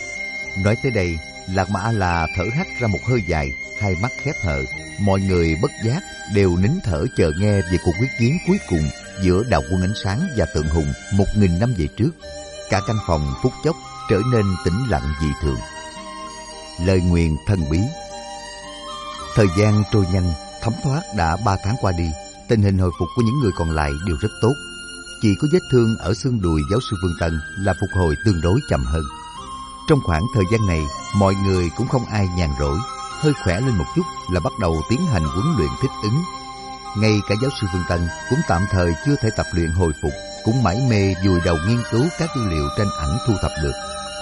Nói tới đây, Lạc Ma A-la thở hắt ra một hơi dài, hai mắt khép hờ. Mọi người bất giác đều nín thở chờ nghe về cuộc quyết chiến cuối cùng giữa đạo quân ánh sáng và tượng hùng 1000 năm về trước. Cả căn phòng phút chốc trở nên tĩnh lặng dị thường. Lời nguyền thần bí. Thời gian trôi nhanh, thấm thoát đã 3 tháng qua đi. Tình hình hồi phục của những người còn lại đều rất tốt. Chỉ có vết thương ở xương đùi giáo sư Phương Tân là phục hồi tương đối chậm hơn. Trong khoảng thời gian này, mọi người cũng không ai nhàn rỗi, hơi khỏe lên một chút là bắt đầu tiến hành huấn luyện thích ứng. Ngay cả giáo sư Phương Tân cũng tạm thời chưa thể tập luyện hồi phục, cũng mải mê vùi đầu nghiên cứu các tư liệu tranh ảnh thu thập được.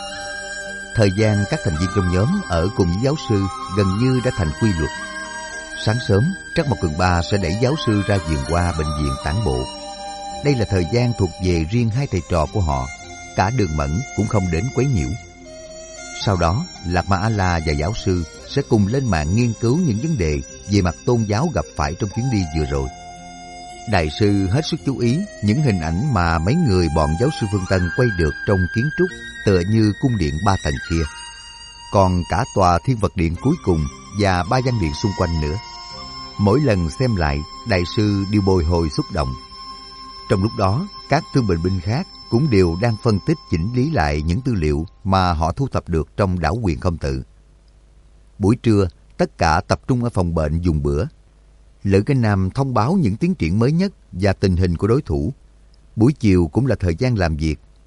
Thời gian các thành viên trong nhóm ở cùng với giáo sư gần như đã thành quy luật. Sáng sớm, Trắc Mộc Cường Ba sẽ đẩy giáo sư ra vườn hoa bệnh viện tản bộ. Đây là thời gian thuộc về riêng hai thầy trò của họ, cả Đường Mẫn cũng không đến quấy nhiễu. Sau đó, Lạc Ma A-la và giáo sư sẽ cùng lên mạng nghiên cứu những vấn đề về mặt tôn giáo gặp phải trong chuyến đi vừa rồi. Đại sư hết sức chú ý những hình ảnh mà mấy người bọn giáo sư Phương Tân quay được trong kiến trúc tựa như cung điện 3 tầng kia. Còn cả tòa Thiên Vật Điện cuối cùng và 3 văn điện xung quanh nữa. Mỗi lần xem lại, đại sư đều bồi hồi xúc động. Trong lúc đó, các thương bệnh binh khác cũng đều đang phân tích chỉnh lý lại những tư liệu mà họ thu thập được trong đảo Huyền Không Tự. Buổi trưa, tất cả tập trung ở phòng bệnh dùng bữa. Lữ Cái Nam thông báo những tiến triển mới nhất và tình hình của đối thủ. Buổi chiều cũng là thời gian làm việc,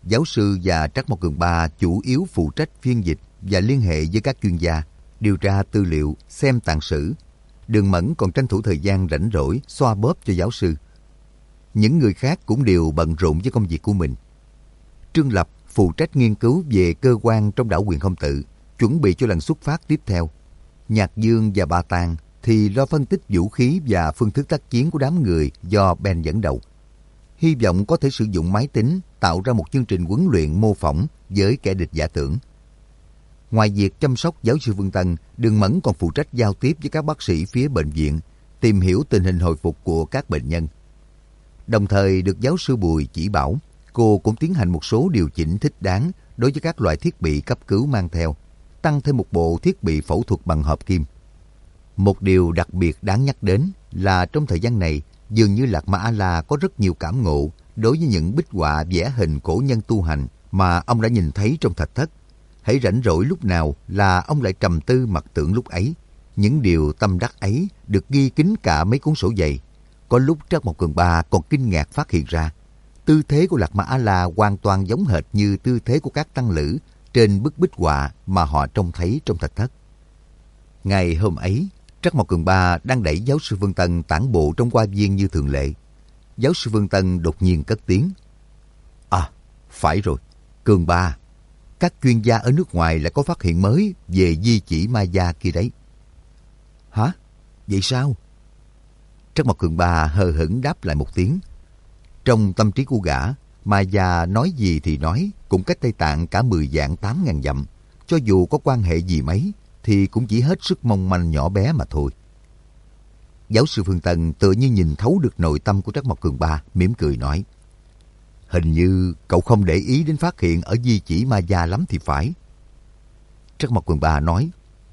giáo sư và Trắc Mộc Cường Ba chủ yếu phụ trách phiên dịch và liên hệ với các chuyên gia, điều tra tư liệu, xem tạng sử. Đường Mẫn còn tranh thủ thời gian rảnh rỗi xoa bóp cho giáo sư. Những người khác cũng đều bận rộn với công việc của mình. Trương Lập phụ trách nghiên cứu về cơ quan trong đảo Quyền Không Tự, chuẩn bị cho lần xuất phát tiếp theo. Nhạc Dương và Ba Tàng thì lo phân tích vũ khí và phương thức tác chiến của đám người do Ben dẫn đầu. Hy vọng có thể sử dụng máy tính tạo ra một chương trình huấn luyện mô phỏng với kẻ địch giả tưởng. Ngoài việc chăm sóc giáo sư Vương Tân, Đường Mẫn còn phụ trách giao tiếp với các bác sĩ phía bệnh viện, tìm hiểu tình hình hồi phục của các bệnh nhân. Đồng thời được giáo sư Bùi chỉ bảo, cô cũng tiến hành một số điều chỉnh thích đáng đối với các loại thiết bị cấp cứu mang theo, tăng thêm một bộ thiết bị phẫu thuật bằng hợp kim. Một điều đặc biệt đáng nhắc đến là trong thời gian này, dường như Lạc Ma A-la có rất nhiều cảm ngộ đối với những bích họa vẽ hình cổ nhân tu hành mà ông đã nhìn thấy trong thạch thất. Hãy rảnh rỗi lúc nào là ông lại trầm tư mặc tưởng lúc ấy. Những điều tâm đắc ấy được ghi kín cả mấy cuốn sổ dày. Có lúc Trắc Mộc Cường Ba còn kinh ngạc phát hiện ra, tư thế của Lạc Ma A-la hoàn toàn giống hệt như tư thế của các tăng lữ trên bức bích họa mà họ trông thấy trong thạch thất. Ngày hôm ấy, Trắc Mộc Cường Ba đang đẩy giáo sư Vương Tân tản bộ trong hoa viên như thường lệ. Giáo sư Vương Tân đột nhiên cất tiếng. À, phải rồi, Cường Ba, các chuyên gia ở nước ngoài lại có phát hiện mới về di chỉ Maya kia đấy. Hả? Vậy sao? Trắc Mộc Cường Ba hờ hững đáp lại một tiếng. Trong tâm trí của gã, Maya nói gì thì nói, cũng cách Tây Tạng cả 10 vạn 8.000 dặm. Cho dù có quan hệ gì mấy, thì cũng chỉ hết sức mong manh nhỏ bé mà thôi. Giáo sư Phương Tân tựa như nhìn thấu được nội tâm của Trắc Mộc Cường Ba, mỉm cười nói. Hình như cậu không để ý đến phát hiện ở di chỉ Maya lắm thì phải. Trắc Mộc Cường Ba nói.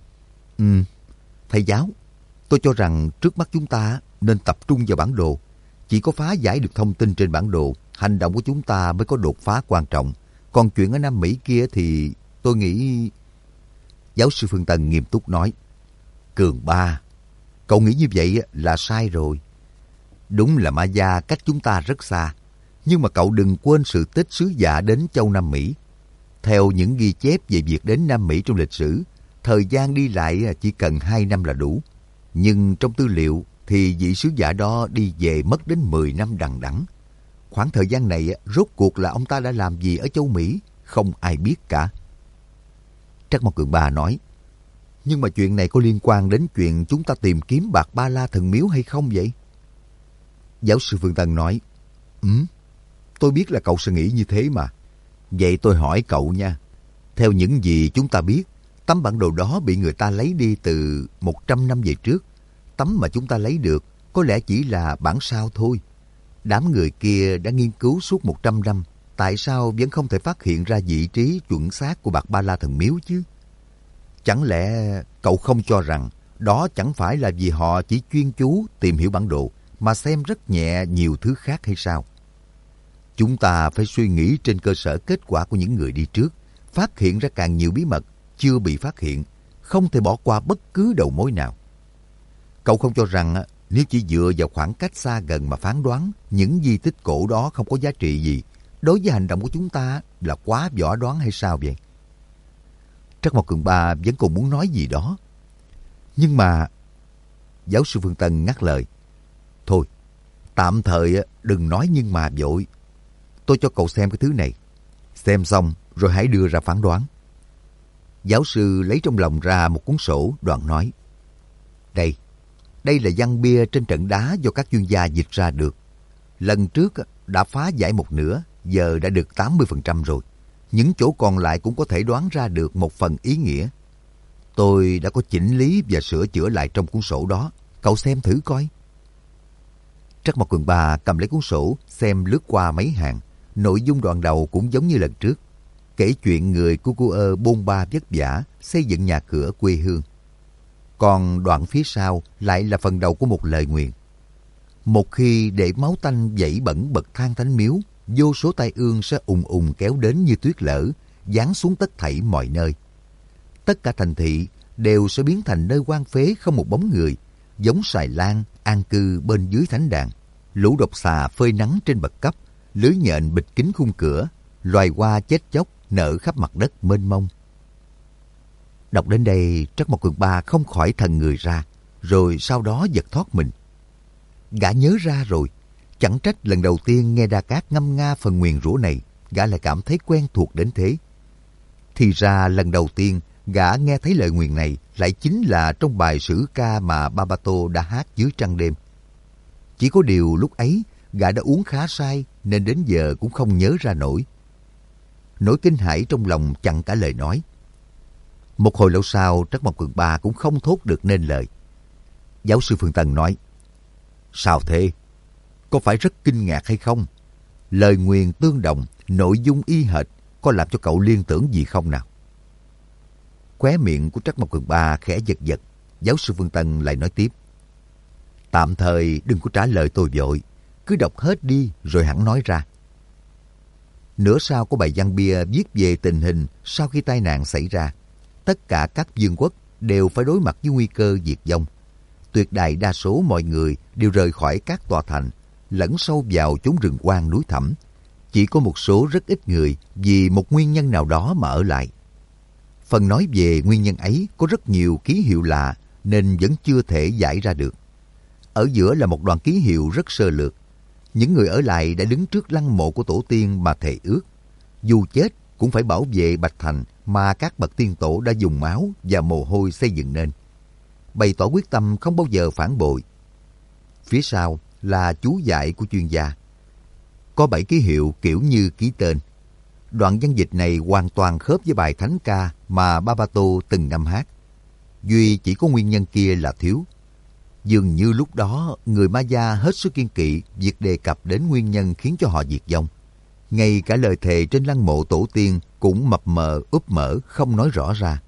Thầy giáo, tôi cho rằng trước mắt chúng ta nên tập trung vào bản đồ. Chỉ có phá giải được thông tin trên bản đồ, hành động của chúng ta mới có đột phá quan trọng. Còn chuyện ở Nam Mỹ kia thì tôi nghĩ... Giáo sư Phương Tân nghiêm túc nói. Cường Ba, cậu nghĩ như vậy là sai rồi. Đúng là Maya cách chúng ta rất xa. Nhưng mà cậu đừng quên sự tích sứ giả đến châu Nam Mỹ. Theo những ghi chép về việc đến Nam Mỹ trong lịch sử, thời gian đi lại chỉ cần 2 năm là đủ. Nhưng trong tư liệu thì vị sứ giả đó đi về mất đến 10 năm đằng đẵng. Khoảng thời gian này rốt cuộc là ông ta đã làm gì ở châu Mỹ, không ai biết cả. Trắc Mộc Cường Ba nói, nhưng mà chuyện này có liên quan đến chuyện chúng ta tìm kiếm bạc Ba La thần miếu hay không vậy? Giáo sư Phương Tân nói, tôi biết là cậu sẽ nghĩ như thế mà. Vậy tôi hỏi cậu nha, theo những gì chúng ta biết, tấm bản đồ đó bị người ta lấy đi từ 100 năm về trước. Tấm mà chúng ta lấy được có lẽ chỉ là bản sao thôi. Đám người kia đã nghiên cứu suốt 100 năm, tại sao vẫn không thể phát hiện ra vị trí chuẩn xác của bạc Ba La thần miếu chứ? Chẳng lẽ cậu không cho rằng đó chẳng phải là vì họ chỉ chuyên chú tìm hiểu bản đồ mà xem rất nhẹ nhiều thứ khác hay sao? Chúng ta phải suy nghĩ trên cơ sở kết quả của những người đi trước, phát hiện ra càng nhiều bí mật chưa bị phát hiện, không thể bỏ qua bất cứ đầu mối nào. Cậu không cho rằng nếu chỉ dựa vào khoảng cách xa gần mà phán đoán những di tích cổ đó không có giá trị gì, đối với hành động của chúng ta là quá võ đoán hay sao vậy? Trắc Mộc Cường Ba vẫn còn muốn nói gì đó. Nhưng mà... Giáo sư Phương Tân ngắt lời. Thôi, tạm thời đừng nói nhưng mà vội. Tôi cho cậu xem cái thứ này. Xem xong rồi hãy đưa ra phán đoán. Giáo sư lấy trong lòng ra một cuốn sổ, đoạn nói. Đây là văn bia trên trận đá do các chuyên gia dịch ra được. Lần trước đã phá giải một nửa, giờ đã được 80% rồi. Những chỗ còn lại cũng có thể đoán ra được một phần ý nghĩa. Tôi đã có chỉnh lý và sửa chữa lại trong cuốn sổ đó. Cậu xem thử coi. Trắc Mộc Cường Ba cầm lấy cuốn sổ, xem lướt qua mấy hàng. Nội dung đoạn đầu cũng giống như lần trước. Kể chuyện người Cucuơ bôn ba vất vả xây dựng nhà cửa quê hương. Còn đoạn phía sau lại là phần đầu của một lời nguyền. Một khi để máu tanh vẩy bẩn bậc thang thánh miếu, vô số tai ương sẽ ùng ùng kéo đến như tuyết lở, giáng xuống tất thảy mọi nơi. Tất cả thành thị đều sẽ biến thành nơi hoang phế không một bóng người, giống xài lang an cư bên dưới thánh đàn. Lũ độc xà phơi nắng trên bậc cấp, lưới nhện bịt kín khung cửa, loài hoa chết chóc nở khắp mặt đất mênh mông. Đọc đến đây, Trắc Mộc Cường Ba không khỏi thần người ra, rồi sau đó giật thoát mình. Gã nhớ ra rồi, chẳng trách lần đầu tiên nghe Đa Cát ngâm nga phần nguyền rủa này, gã lại cảm thấy quen thuộc đến thế. Thì ra lần đầu tiên gã nghe thấy lời nguyền này lại chính là trong bài sử ca mà Babato đã hát dưới trăng đêm. Chỉ có điều lúc ấy gã đã uống khá say nên đến giờ cũng không nhớ ra nổi. Nỗi kinh hãi trong lòng chặn cả lời nói. Một hồi lâu sau, Trắc Mộc Cường Ba cũng không thốt được nên lời. Giáo sư Phương Tân nói, sao thế? Có phải rất kinh ngạc hay không? Lời nguyền tương đồng, nội dung y hệt, có làm cho cậu liên tưởng gì không nào? Khóe miệng của Trắc Mộc Cường Ba khẽ giật giật. Giáo sư Phương Tân lại nói tiếp, tạm thời đừng có trả lời tôi vội, cứ đọc hết đi rồi hẳn nói ra. Nửa sau có bài văn bia viết về tình hình sau khi tai nạn xảy ra. Tất cả các vương quốc đều phải đối mặt với nguy cơ diệt vong. Tuyệt đại đa số mọi người đều rời khỏi các tòa thành, lẫn sâu vào chốn rừng hoang núi thẳm. Chỉ có một số rất ít người vì một nguyên nhân nào đó mà ở lại. Phần nói về nguyên nhân ấy có rất nhiều ký hiệu lạ nên vẫn chưa thể giải ra được. Ở giữa là một đoạn ký hiệu rất sơ lược. Những người ở lại đã đứng trước lăng mộ của tổ tiên mà thề ước. Dù chết cũng phải bảo vệ Bạch Thành mà các bậc tiên tổ đã dùng máu và mồ hôi xây dựng nên. Bày tỏ quyết tâm không bao giờ phản bội. Phía sau là chú giải của chuyên gia. Có 7 ký hiệu kiểu như ký tên. Đoạn văn dịch này hoàn toàn khớp với bài thánh ca mà Babato từng năm hát. Duy chỉ có nguyên nhân kia là thiếu. Dường như lúc đó người Maya hết sức kiêng kỵ việc đề cập đến nguyên nhân khiến cho họ diệt vong. Ngay cả lời thề trên lăng mộ tổ tiên cũng mập mờ úp mở không nói rõ ra.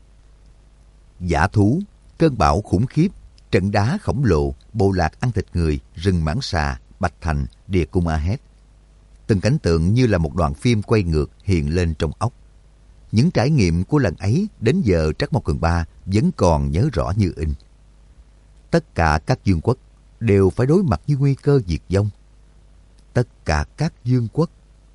Dã thú, cơn bão khủng khiếp, trận đá khổng lồ, bộ lạc ăn thịt người, rừng mãng xà, Bạch Thành, địa cung A-hét. Từng cảnh tượng như là một đoạn phim quay ngược hiện lên trong óc. Những trải nghiệm của lần ấy đến giờ Trắc Mộc Cường Ba vẫn còn nhớ rõ như in. Tất cả các vương quốc đều phải đối mặt với nguy cơ diệt vong. Tất cả các vương quốc.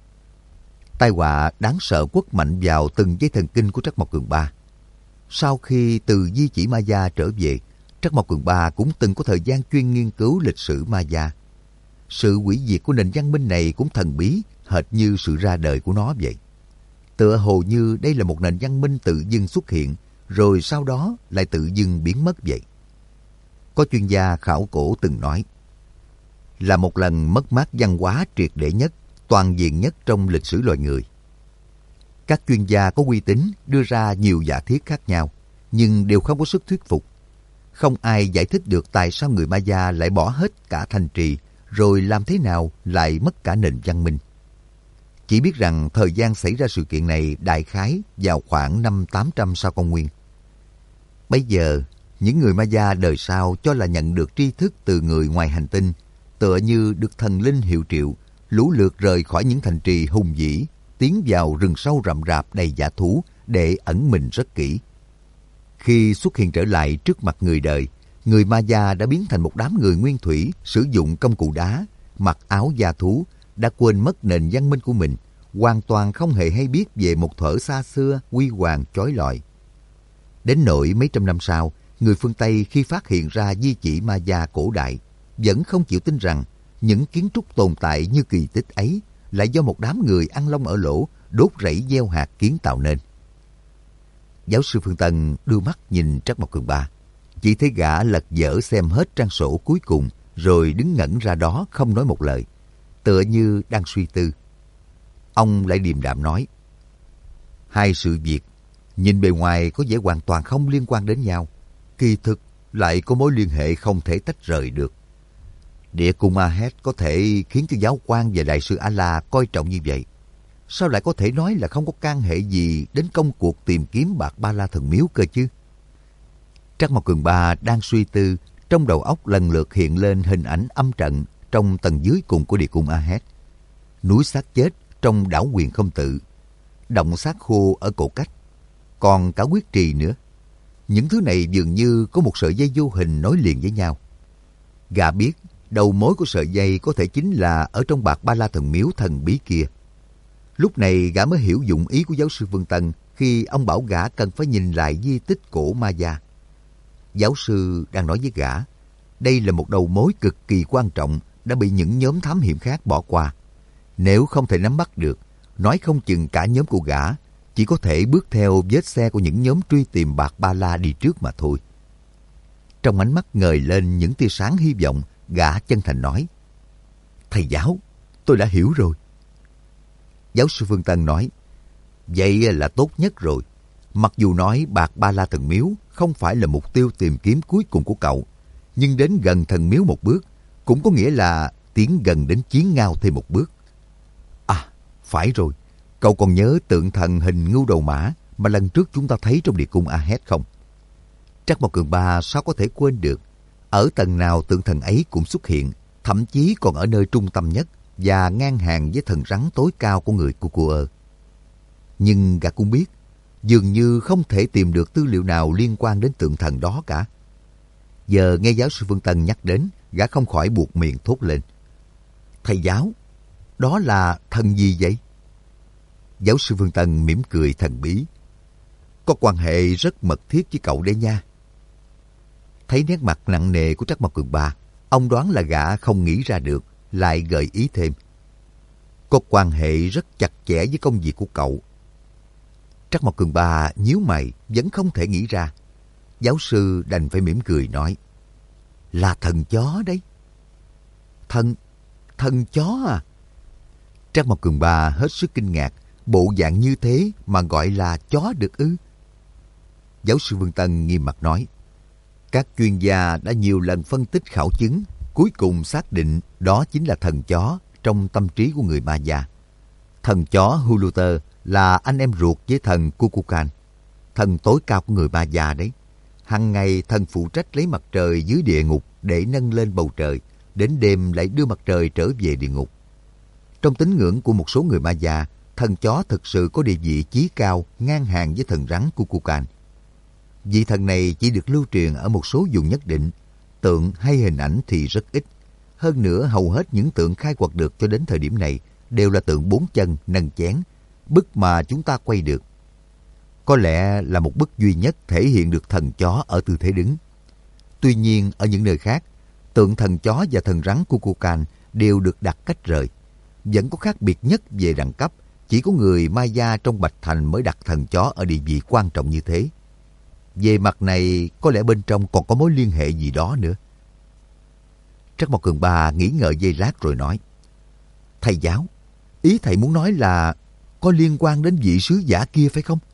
Tai họa đáng sợ quất mạnh vào từng dây thần kinh của Trắc Mộc Cường Ba. Sau khi từ di chỉ Maya trở về, Trắc Mộc Cường Ba cũng từng có thời gian chuyên nghiên cứu lịch sử Maya. Sự hủy diệt của nền văn minh này cũng thần bí, hệt như sự ra đời của nó vậy. Tựa hồ như đây là một nền văn minh tự dưng xuất hiện, rồi sau đó lại tự dưng biến mất vậy. Có chuyên gia khảo cổ từng nói, là một lần mất mát văn hóa triệt để nhất, toàn diện nhất trong lịch sử loài người. Các chuyên gia có uy tín đưa ra nhiều giả thiết khác nhau, nhưng đều không có sức thuyết phục. Không ai giải thích được tại sao người Maya lại bỏ hết cả thành trì, rồi làm thế nào lại mất cả nền văn minh. Chỉ biết rằng thời gian xảy ra sự kiện này đại khái vào khoảng năm 800 sau công nguyên. Bây giờ, những người Maya đời sau cho là nhận được tri thức từ người ngoài hành tinh, tựa như được thần linh hiệu triệu, lũ lượt rời khỏi những thành trì hùng vĩ, tiến vào rừng sâu rậm rạp đầy dã thú để ẩn mình rất kỹ. Khi xuất hiện trở lại trước mặt người đời, người Maya đã biến thành một đám người nguyên thủy sử dụng công cụ đá, mặc áo da thú, đã quên mất nền văn minh của mình, hoàn toàn không hề hay biết về một thuở xa xưa huy hoàng chói lọi. Đến nỗi mấy trăm năm sau, người phương Tây khi phát hiện ra di chỉ Maya cổ đại, vẫn không chịu tin rằng những kiến trúc tồn tại như kỳ tích ấy lại do một đám người ăn lông ở lỗ đốt rẫy gieo hạt kiến tạo nên. Giáo sư Phương Tân đưa mắt nhìn Trắc Mộc Cường Ba, chỉ thấy gã lật dở xem hết trang sổ cuối cùng, rồi đứng ngẩn ra đó không nói một lời, tựa như đang suy tư. Ông lại điềm đạm nói, hai sự việc nhìn bề ngoài có vẻ hoàn toàn không liên quan đến nhau, kỳ thực lại có mối liên hệ không thể tách rời được. Địa cung A-hét có thể khiến cho giáo quan và đại sư A-la coi trọng như vậy. Sao lại có thể nói là không có can hệ gì đến công cuộc tìm kiếm bạc Ba La Thần Miếu cơ chứ? Trắc Mộc Cường Ba đang suy tư, trong đầu óc lần lượt hiện lên hình ảnh âm trận trong tầng dưới cùng của địa cung A-hét. Núi xác chết trong đảo Huyền Không Tự, động xác khô ở cổ cách, còn cả huyết trì nữa. Những thứ này dường như có một sợi dây vô hình nối liền với nhau. Gã biết đầu mối của sợi dây có thể chính là ở trong bạc Ba La Thần Miếu thần bí kia. Lúc này gã mới hiểu dụng ý của giáo sư Vương Tân khi ông bảo gã cần phải nhìn lại di tích cổ Maya. Giáo sư đang nói với gã, đây là một đầu mối cực kỳ quan trọng đã bị những nhóm thám hiểm khác bỏ qua. Nếu không thể nắm bắt được, nói không chừng cả nhóm của gã chỉ có thể bước theo vết xe của những nhóm truy tìm bạc ba la đi trước mà thôi. Trong ánh mắt ngời lên những tia sáng hy vọng, gã chân thành nói, thầy giáo, tôi đã hiểu rồi. Giáo sư Phương Tân nói, vậy là tốt nhất rồi. Mặc dù nói bạc ba la thần miếu không phải là mục tiêu tìm kiếm cuối cùng của cậu, nhưng đến gần thần miếu một bước cũng có nghĩa là tiến gần đến chiến ngao thêm một bước. À, phải rồi, cậu còn nhớ tượng thần hình ngưu đầu mã mà lần trước chúng ta thấy trong địa cung Ahed không? Trắc Mộc Cường Ba sao có thể quên được. Ở tầng nào tượng thần ấy cũng xuất hiện, thậm chí còn ở nơi trung tâm nhất và ngang hàng với thần rắn tối cao của người Cucuơ. Nhưng gã cũng biết, dường như không thể tìm được tư liệu nào liên quan đến tượng thần đó cả. Giờ nghe giáo sư Phương Tân nhắc đến, gã không khỏi buột miệng thốt lên. Thầy giáo, đó là thần gì vậy? Giáo sư Phương Tân mỉm cười thần bí. Có quan hệ rất mật thiết với cậu đấy nha. Thấy nét mặt nặng nề của Trắc Mộc Cường Ba, ông đoán là gã không nghĩ ra được, lại gợi ý thêm. Có quan hệ rất chặt chẽ với công việc của cậu. Trắc Mộc Cường Ba nhíu mày, vẫn không thể nghĩ ra. Giáo sư đành phải mỉm cười nói, là thần chó đấy. Thần chó à? Trắc Mộc Cường Ba hết sức kinh ngạc, bộ dạng như thế mà gọi là chó được ư? Giáo sư Vương Tân nghiêm mặt nói, các chuyên gia đã nhiều lần phân tích khảo chứng, cuối cùng xác định đó chính là thần chó trong tâm trí của người Maya. Thần chó Huluter là anh em ruột với thần Kukulkan, thần tối cao của người Maya đấy. Hằng ngày thần phụ trách lấy mặt trời dưới địa ngục để nâng lên bầu trời, đến đêm lại đưa mặt trời trở về địa ngục. Trong tín ngưỡng của một số người Maya, thần chó thực sự có địa vị chí cao ngang hàng với thần rắn Kukulkan. Vị thần này chỉ được lưu truyền ở một số vùng nhất định, tượng hay hình ảnh thì rất ít. Hơn nữa hầu hết những tượng khai quật được cho đến thời điểm này đều là tượng 4 chân nâng chén, bức mà chúng ta quay được. Có lẽ là một bức duy nhất thể hiện được thần chó ở tư thế đứng. Tuy nhiên ở những nơi khác, tượng thần chó và thần rắn Kukulkan đều được đặt cách rời. Vẫn có khác biệt nhất về đẳng cấp, chỉ có người Maya trong Bạch Thành mới đặt thần chó ở địa vị quan trọng như thế. Về mặt này, có lẽ bên trong còn có mối liên hệ gì đó nữa. Trắc Mộc Cường Ba nghĩ ngợi giây lát rồi nói, thầy giáo, ý thầy muốn nói là có liên quan đến vị sứ giả kia phải không?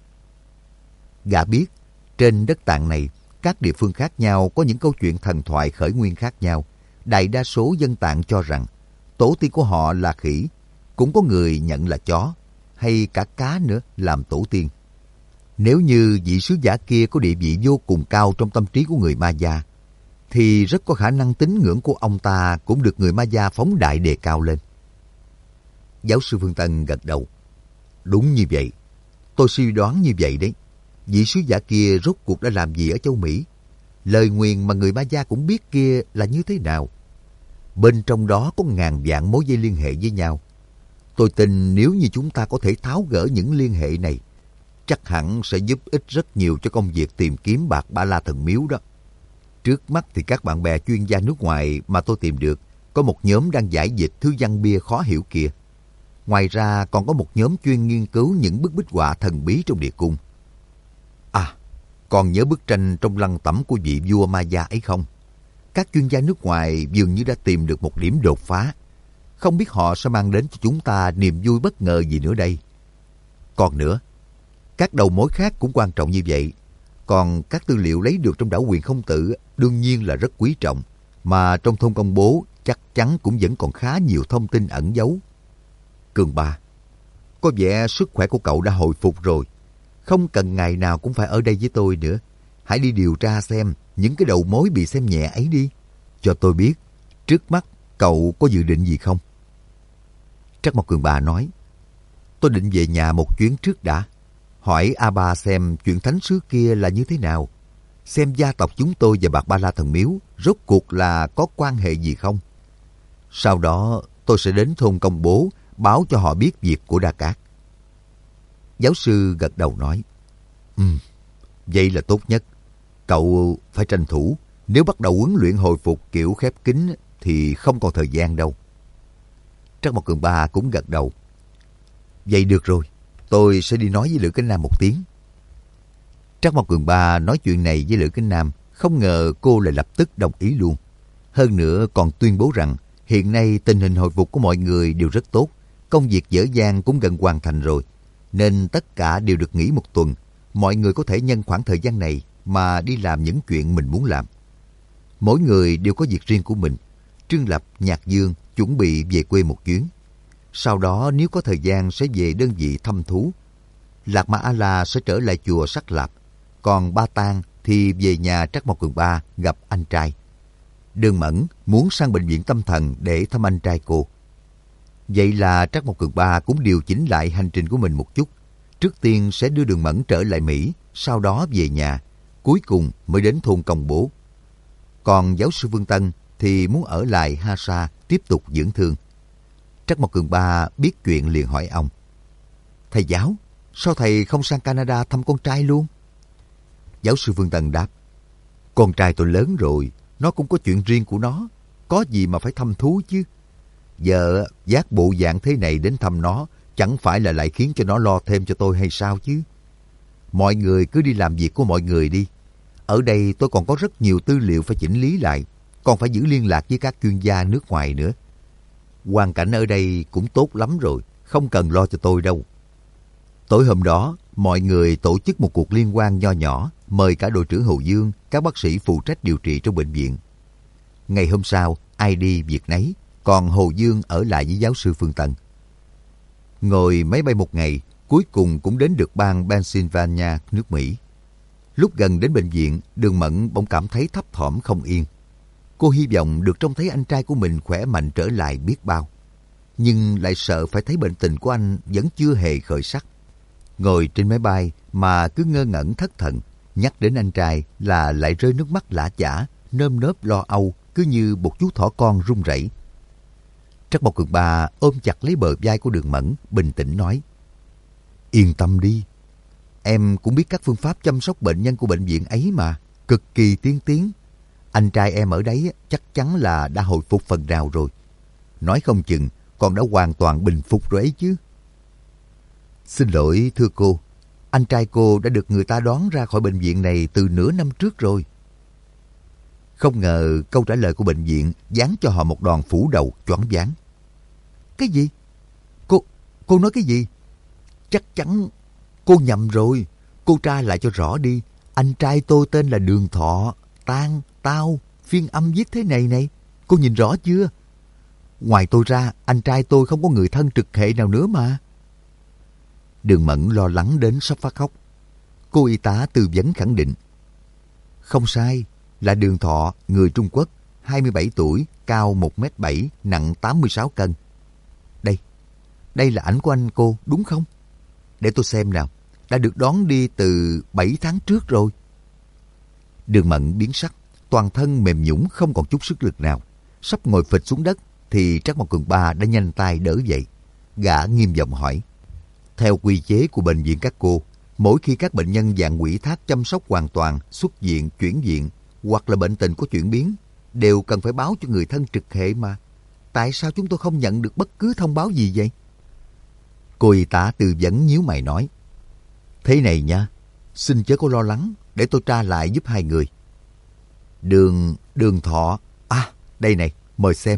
Gã biết, trên đất Tạng này, các địa phương khác nhau có những câu chuyện thần thoại khởi nguyên khác nhau. Đại đa số dân Tạng cho rằng tổ tiên của họ là khỉ, cũng có người nhận là chó, hay cả cá nữa làm tổ tiên. Nếu như vị sứ giả kia có địa vị vô cùng cao trong tâm trí của người Maya, thì rất có khả năng tín ngưỡng của ông ta cũng được người Maya phóng đại đề cao lên. Giáo sư Phương Tân gật đầu. Đúng như vậy, tôi suy đoán như vậy đấy. Vị sứ giả kia rốt cuộc đã làm gì ở châu Mỹ? Lời nguyền mà người Maya cũng biết kia là như thế nào? Bên trong đó có ngàn vạn mối dây liên hệ với nhau. Tôi tin nếu như chúng ta có thể tháo gỡ những liên hệ này, chắc hẳn sẽ giúp ích rất nhiều cho công việc tìm kiếm bạc ba la thần miếu đó. Trước mắt thì các bạn bè chuyên gia nước ngoài mà tôi tìm được, có một nhóm đang giải dịch thứ văn bia khó hiểu kia. Ngoài ra còn có một nhóm chuyên nghiên cứu những bức bích họa thần bí trong địa cung. À, còn nhớ bức tranh trong lăng tẩm của vị vua Maya ấy không? Các chuyên gia nước ngoài dường như đã tìm được một điểm đột phá. Không biết họ sẽ mang đến cho chúng ta niềm vui bất ngờ gì nữa đây. Còn nữa, các đầu mối khác cũng quan trọng như vậy. Còn các tư liệu lấy được trong đảo Huyền Không Tự đương nhiên là rất quý trọng. Mà trong thông công bố chắc chắn cũng vẫn còn khá nhiều thông tin ẩn giấu. Cường Ba, có vẻ sức khỏe của cậu đã hồi phục rồi. Không cần ngày nào cũng phải ở đây với tôi nữa. Hãy đi điều tra xem những cái đầu mối bị xem nhẹ ấy đi. Cho tôi biết, trước mắt cậu có dự định gì không? Trắc Mộc Cường Ba nói, tôi định về nhà một chuyến trước đã. Hỏi A Ba xem chuyện thánh sứ kia là như thế nào. Xem gia tộc chúng tôi và bạc ba la thần miếu rốt cuộc là có quan hệ gì không. Sau đó tôi sẽ đến thôn công bố báo cho họ biết việc của Đa Cát. Giáo sư gật đầu nói, vậy là tốt nhất. Cậu phải tranh thủ. Nếu bắt đầu huấn luyện hồi phục kiểu khép kín thì không còn thời gian đâu. Trắc Mộc Cường Ba cũng gật đầu. Vậy được rồi, tôi sẽ đi nói với Lữ Kính Nam một tiếng. Trắc Mộc Cường Ba nói chuyện này với Lữ Kính Nam, không ngờ cô lại lập tức đồng ý luôn. Hơn nữa còn tuyên bố rằng hiện nay tình hình hồi phục của mọi người đều rất tốt, công việc dở dang cũng gần hoàn thành rồi, nên tất cả đều được nghỉ một tuần. Mọi người có thể nhân khoảng thời gian này mà đi làm những chuyện mình muốn làm. Mỗi người đều có việc riêng của mình. Trương Lập, Nhạc Dương chuẩn bị về quê một chuyến. Sau đó nếu có thời gian sẽ về đơn vị thăm thú. Lạc Ma A-la sẽ trở lại chùa Sắc Lạp. Còn Ba Tang thì về nhà Trắc Mộc Cường Ba gặp anh trai. Đường Mẫn muốn sang bệnh viện tâm thần để thăm anh trai cô. Vậy là Trắc Mộc Cường Ba cũng điều chỉnh lại hành trình của mình một chút. Trước tiên sẽ đưa Đường Mẫn trở lại Mỹ, sau đó về nhà, cuối cùng mới đến thôn Công Bố. Còn giáo sư Vương Tân thì muốn ở lại Ha Sa tiếp tục dưỡng thương. Trắc Mộc Cường Ba biết chuyện liền hỏi ông, thầy giáo, sao thầy không sang Canada thăm con trai luôn? Giáo sư Vương Tân đáp, con trai tôi lớn rồi, nó cũng có chuyện riêng của nó, có gì mà phải thăm thú chứ. Giờ giác bộ dạng thế này đến thăm nó, chẳng phải là lại khiến cho nó lo thêm cho tôi hay sao chứ? Mọi người cứ đi làm việc của mọi người đi. Ở đây tôi còn có rất nhiều tư liệu phải chỉnh lý lại, còn phải giữ liên lạc với các chuyên gia nước ngoài nữa. Hoàn cảnh ở đây cũng tốt lắm rồi, không cần lo cho tôi đâu. Tối hôm đó, mọi người tổ chức một cuộc liên hoan nho nhỏ, mời cả đội trưởng Hồ Dương, các bác sĩ phụ trách điều trị trong bệnh viện. Ngày hôm sau, ai đi việc nấy, còn Hồ Dương ở lại với giáo sư Phương Tân. Ngồi máy bay một ngày, cuối cùng cũng đến được bang Pennsylvania, nước Mỹ. Lúc gần đến bệnh viện, Đường Mẫn bỗng cảm thấy thấp thỏm không yên. Cô hy vọng được trông thấy anh trai của mình khỏe mạnh trở lại biết bao. Nhưng lại sợ phải thấy bệnh tình của anh vẫn chưa hề khởi sắc. Ngồi trên máy bay mà cứ ngơ ngẩn thất thần, nhắc đến anh trai là lại rơi nước mắt lã chã, nơm nớp lo âu, cứ như một chú thỏ con run rẩy. Trắc Mộc Cường Ba ôm chặt lấy bờ vai của Đường Mẫn, bình tĩnh nói, yên tâm đi, em cũng biết các phương pháp chăm sóc bệnh nhân của bệnh viện ấy mà, cực kỳ tiên tiến. Anh trai em ở đấy chắc chắn là đã hồi phục phần nào rồi. Nói không chừng còn đã hoàn toàn bình phục rồi ấy chứ. Xin lỗi thưa cô, anh trai cô đã được người ta đón ra khỏi bệnh viện này từ nửa năm trước rồi. Không ngờ câu trả lời của bệnh viện giáng cho họ một đòn phủ đầu choáng váng. Cái gì? Cô nói cái gì? Chắc chắn cô nhầm rồi. Cô tra lại cho rõ đi. Anh trai tôi tên là Đường Thọ, Tang, Tao, phiên âm viết thế này này. Cô nhìn rõ chưa? Ngoài tôi ra, anh trai tôi không có người thân trực hệ nào nữa mà. Đường Mẫn lo lắng đến sắp phát khóc. Cô y tá tư vấn khẳng định. Không sai, là Đường Thọ, người Trung Quốc, 27 tuổi, cao 1m7, nặng 86 cân. Đây là ảnh của anh cô, đúng không? Để tôi xem nào, đã được đón đi từ 7 tháng trước rồi. Đường Mẫn biến sắc, toàn thân mềm nhũn không còn chút sức lực nào. Sắp ngồi phịch xuống đất thì Trắc Mộc Cường Ba đã nhanh tay đỡ dậy. Gã nghiêm giọng hỏi, theo quy chế của bệnh viện các cô, mỗi khi các bệnh nhân dạng ủy thác chăm sóc hoàn toàn, xuất viện, chuyển viện hoặc là bệnh tình có chuyển biến, đều cần phải báo cho người thân trực hệ mà. Tại sao chúng tôi không nhận được bất cứ thông báo gì vậy? Cô y tá tư vấn nhíu mày nói, thế này nha, xin chớ có lo lắng, để tôi tra lại giúp hai người. Đường Thọ, đây này, mời xem.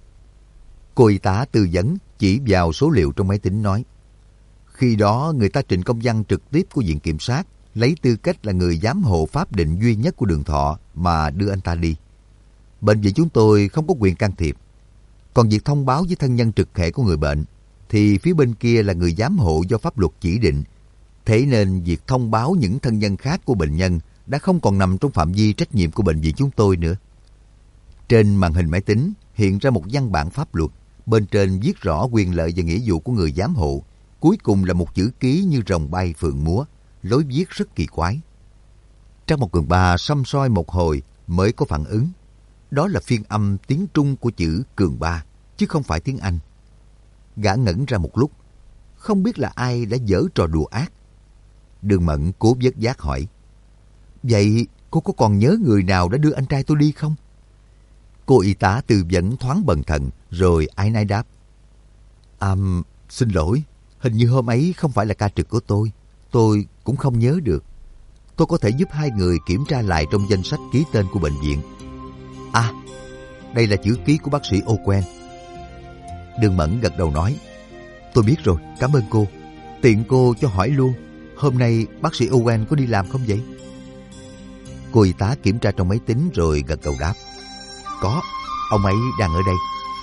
Cô y tá tư vấn chỉ vào số liệu trong máy tính nói, khi đó người ta trình công văn trực tiếp của viện kiểm sát, lấy tư cách là người giám hộ pháp định duy nhất của Đường Thọ mà đưa anh ta đi. Bệnh viện chúng tôi không có quyền can thiệp. Còn việc thông báo với thân nhân trực hệ của người bệnh thì phía bên kia là người giám hộ do pháp luật chỉ định. Thế nên việc thông báo những thân nhân khác của bệnh nhân đã không còn nằm trong phạm vi trách nhiệm của bệnh viện chúng tôi nữa. Trên màn hình máy tính hiện ra một văn bản pháp luật, bên trên viết rõ quyền lợi và nghĩa vụ của người giám hộ. Cuối cùng là một chữ ký như rồng bay phượng múa, lối viết rất kỳ quái. Trắc Mộc Cường Ba săm soi một hồi mới có phản ứng. Đó là phiên âm tiếng Trung của chữ Cường Ba, chứ không phải tiếng Anh. Gã ngẩn ra một lúc. không biết là ai đã giở trò đùa ác. Đường Mẫn cố vớt vát hỏi, vậy cô có còn nhớ người nào đã đưa anh trai tôi đi không? Cô y tá tư vấn thoáng bần thần rồi áy náy đáp, xin lỗi, hình như hôm ấy không phải là ca trực của tôi cũng không nhớ được. Tôi có thể giúp hai người kiểm tra lại trong danh sách ký tên của bệnh viện. À, đây là chữ ký của bác sĩ Owen. Đường Mẫn gật đầu nói, tôi biết rồi, cảm ơn cô. Tiện cô cho hỏi luôn, hôm nay bác sĩ Owen có đi làm không vậy? Cô y tá kiểm tra trong máy tính rồi gật đầu đáp, có, ông ấy đang ở đây.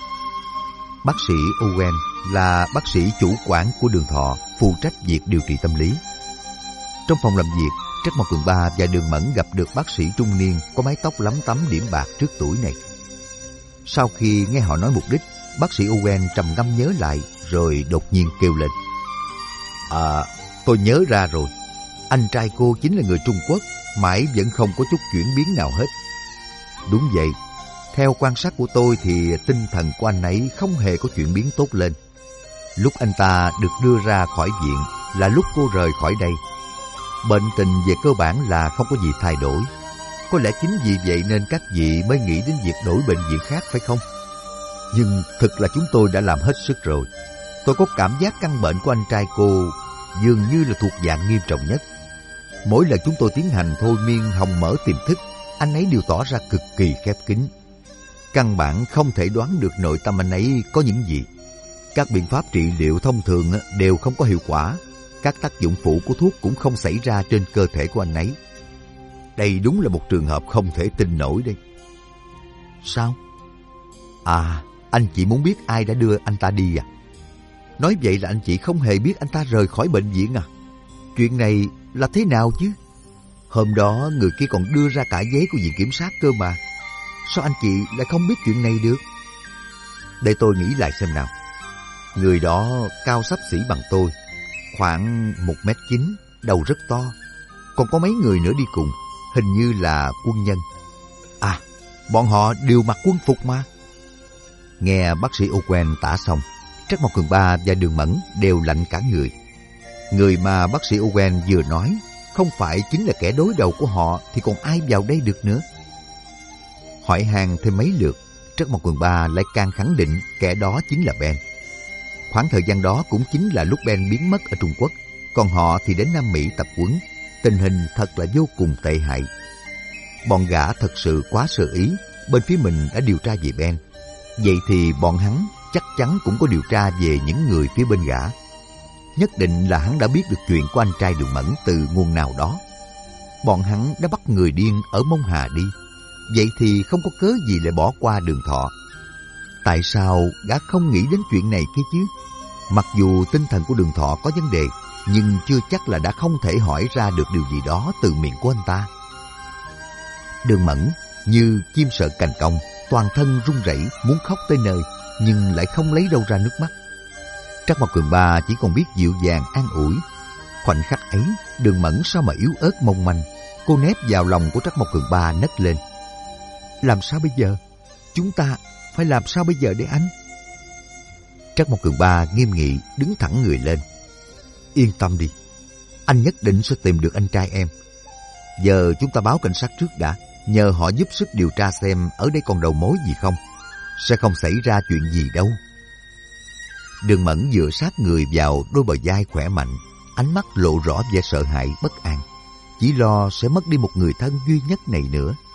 Bác sĩ Owen là bác sĩ chủ quản của Đường Thọ, phụ trách việc điều trị tâm lý. Trong phòng làm việc, Trắc Mộc Cường Ba và Đường Mẫn gặp được bác sĩ trung niên có mái tóc lấm tấm điểm bạc trước tuổi này. Sau khi nghe họ nói mục đích, bác sĩ Owen trầm ngâm nhớ lại rồi đột nhiên kêu lên, tôi nhớ ra rồi. Anh trai cô chính là người Trung Quốc, mãi vẫn không có chút chuyển biến nào hết. Đúng vậy, theo quan sát của tôi thì tinh thần của anh ấy không hề có chuyển biến tốt lên. Lúc anh ta được đưa ra khỏi viện là lúc cô rời khỏi đây. Bệnh tình về cơ bản là không có gì thay đổi. Có lẽ chính vì vậy nên các vị mới nghĩ đến việc đổi bệnh viện khác phải không? Nhưng thực là chúng tôi đã làm hết sức rồi. Tôi có cảm giác căn bệnh của anh trai cô dường như là thuộc dạng nghiêm trọng nhất. Mỗi lần chúng tôi tiến hành thôi miên hồng mở tiềm thức, anh ấy đều tỏ ra cực kỳ khép kín. Căn bản không thể đoán được nội tâm anh ấy có những gì. Các biện pháp trị liệu thông thường đều không có hiệu quả. Các tác dụng phụ của thuốc cũng không xảy ra trên cơ thể của anh ấy. Đây đúng là một trường hợp không thể tin nổi đây. Sao? À, anh chị muốn biết ai đã đưa anh ta đi à? Nói vậy là anh chị không hề biết anh ta rời khỏi bệnh viện à? Chuyện này là thế nào chứ? Hôm đó người kia còn đưa ra cả giấy của viện kiểm sát cơ mà. Sao anh chị lại không biết chuyện này được? Để tôi nghĩ lại xem nào. Người đó cao xấp xỉ bằng tôi, khoảng 1m9, đầu rất to. Còn có mấy người nữa đi cùng, hình như là quân nhân. À, bọn họ đều mặc quân phục mà. Nghe bác sĩ Owen tả xong, Trắc Mộc Cường Ba và Đường Mẫn đều lạnh cả người. Người mà bác sĩ Owen vừa nói không phải chính là kẻ đối đầu của họ thì còn ai vào đây được nữa. Hỏi han thêm mấy lượt, Trắc Mộc Cường Ba lại càng khẳng định kẻ đó chính là Ben. Khoảng thời gian đó cũng chính là lúc Ben biến mất ở Trung Quốc, còn họ thì đến Nam Mỹ tập huấn. Tình hình thật là vô cùng tệ hại. Bọn gã thật sự quá sơ ý, bên phía mình đã điều tra về Ben. Vậy thì bọn hắn chắc chắn cũng có điều tra về những người phía bên gã. Nhất định là hắn đã biết được chuyện của anh trai Đường Mẫn từ nguồn nào đó. Bọn hắn đã bắt người điên ở Mông Hà đi. Vậy thì không có cớ gì lại bỏ qua Đường Thọ. Tại sao gã không nghĩ đến chuyện này kia chứ? Mặc dù tinh thần của Đường Thọ có vấn đề, nhưng chưa chắc là đã không thể hỏi ra được điều gì đó từ miệng của anh ta. Đường Mẫn như chim sợ cành cong, toàn thân run rẩy muốn khóc tới nơi, nhưng lại không lấy đâu ra nước mắt. Trắc Mộc Cường Ba chỉ còn biết dịu dàng an ủi. Khoảnh khắc ấy, Đường Mẫn sao mà yếu ớt mong manh. Cô nép vào lòng của Trắc Mộc Cường Ba nấc lên. Làm sao bây giờ? Chúng ta phải làm sao bây giờ để anh? Trắc Mộc Cường Ba nghiêm nghị đứng thẳng người lên. Yên tâm đi, anh nhất định sẽ tìm được anh trai em. Giờ chúng ta báo cảnh sát trước đã, nhờ họ giúp sức điều tra xem ở đây còn đầu mối gì không. Sẽ không xảy ra chuyện gì đâu. Đường Mẫn dựa sát người vào đôi bờ vai khỏe mạnh, ánh mắt lộ rõ vẻ sợ hãi bất an, chỉ lo sẽ mất đi một người thân duy nhất này nữa.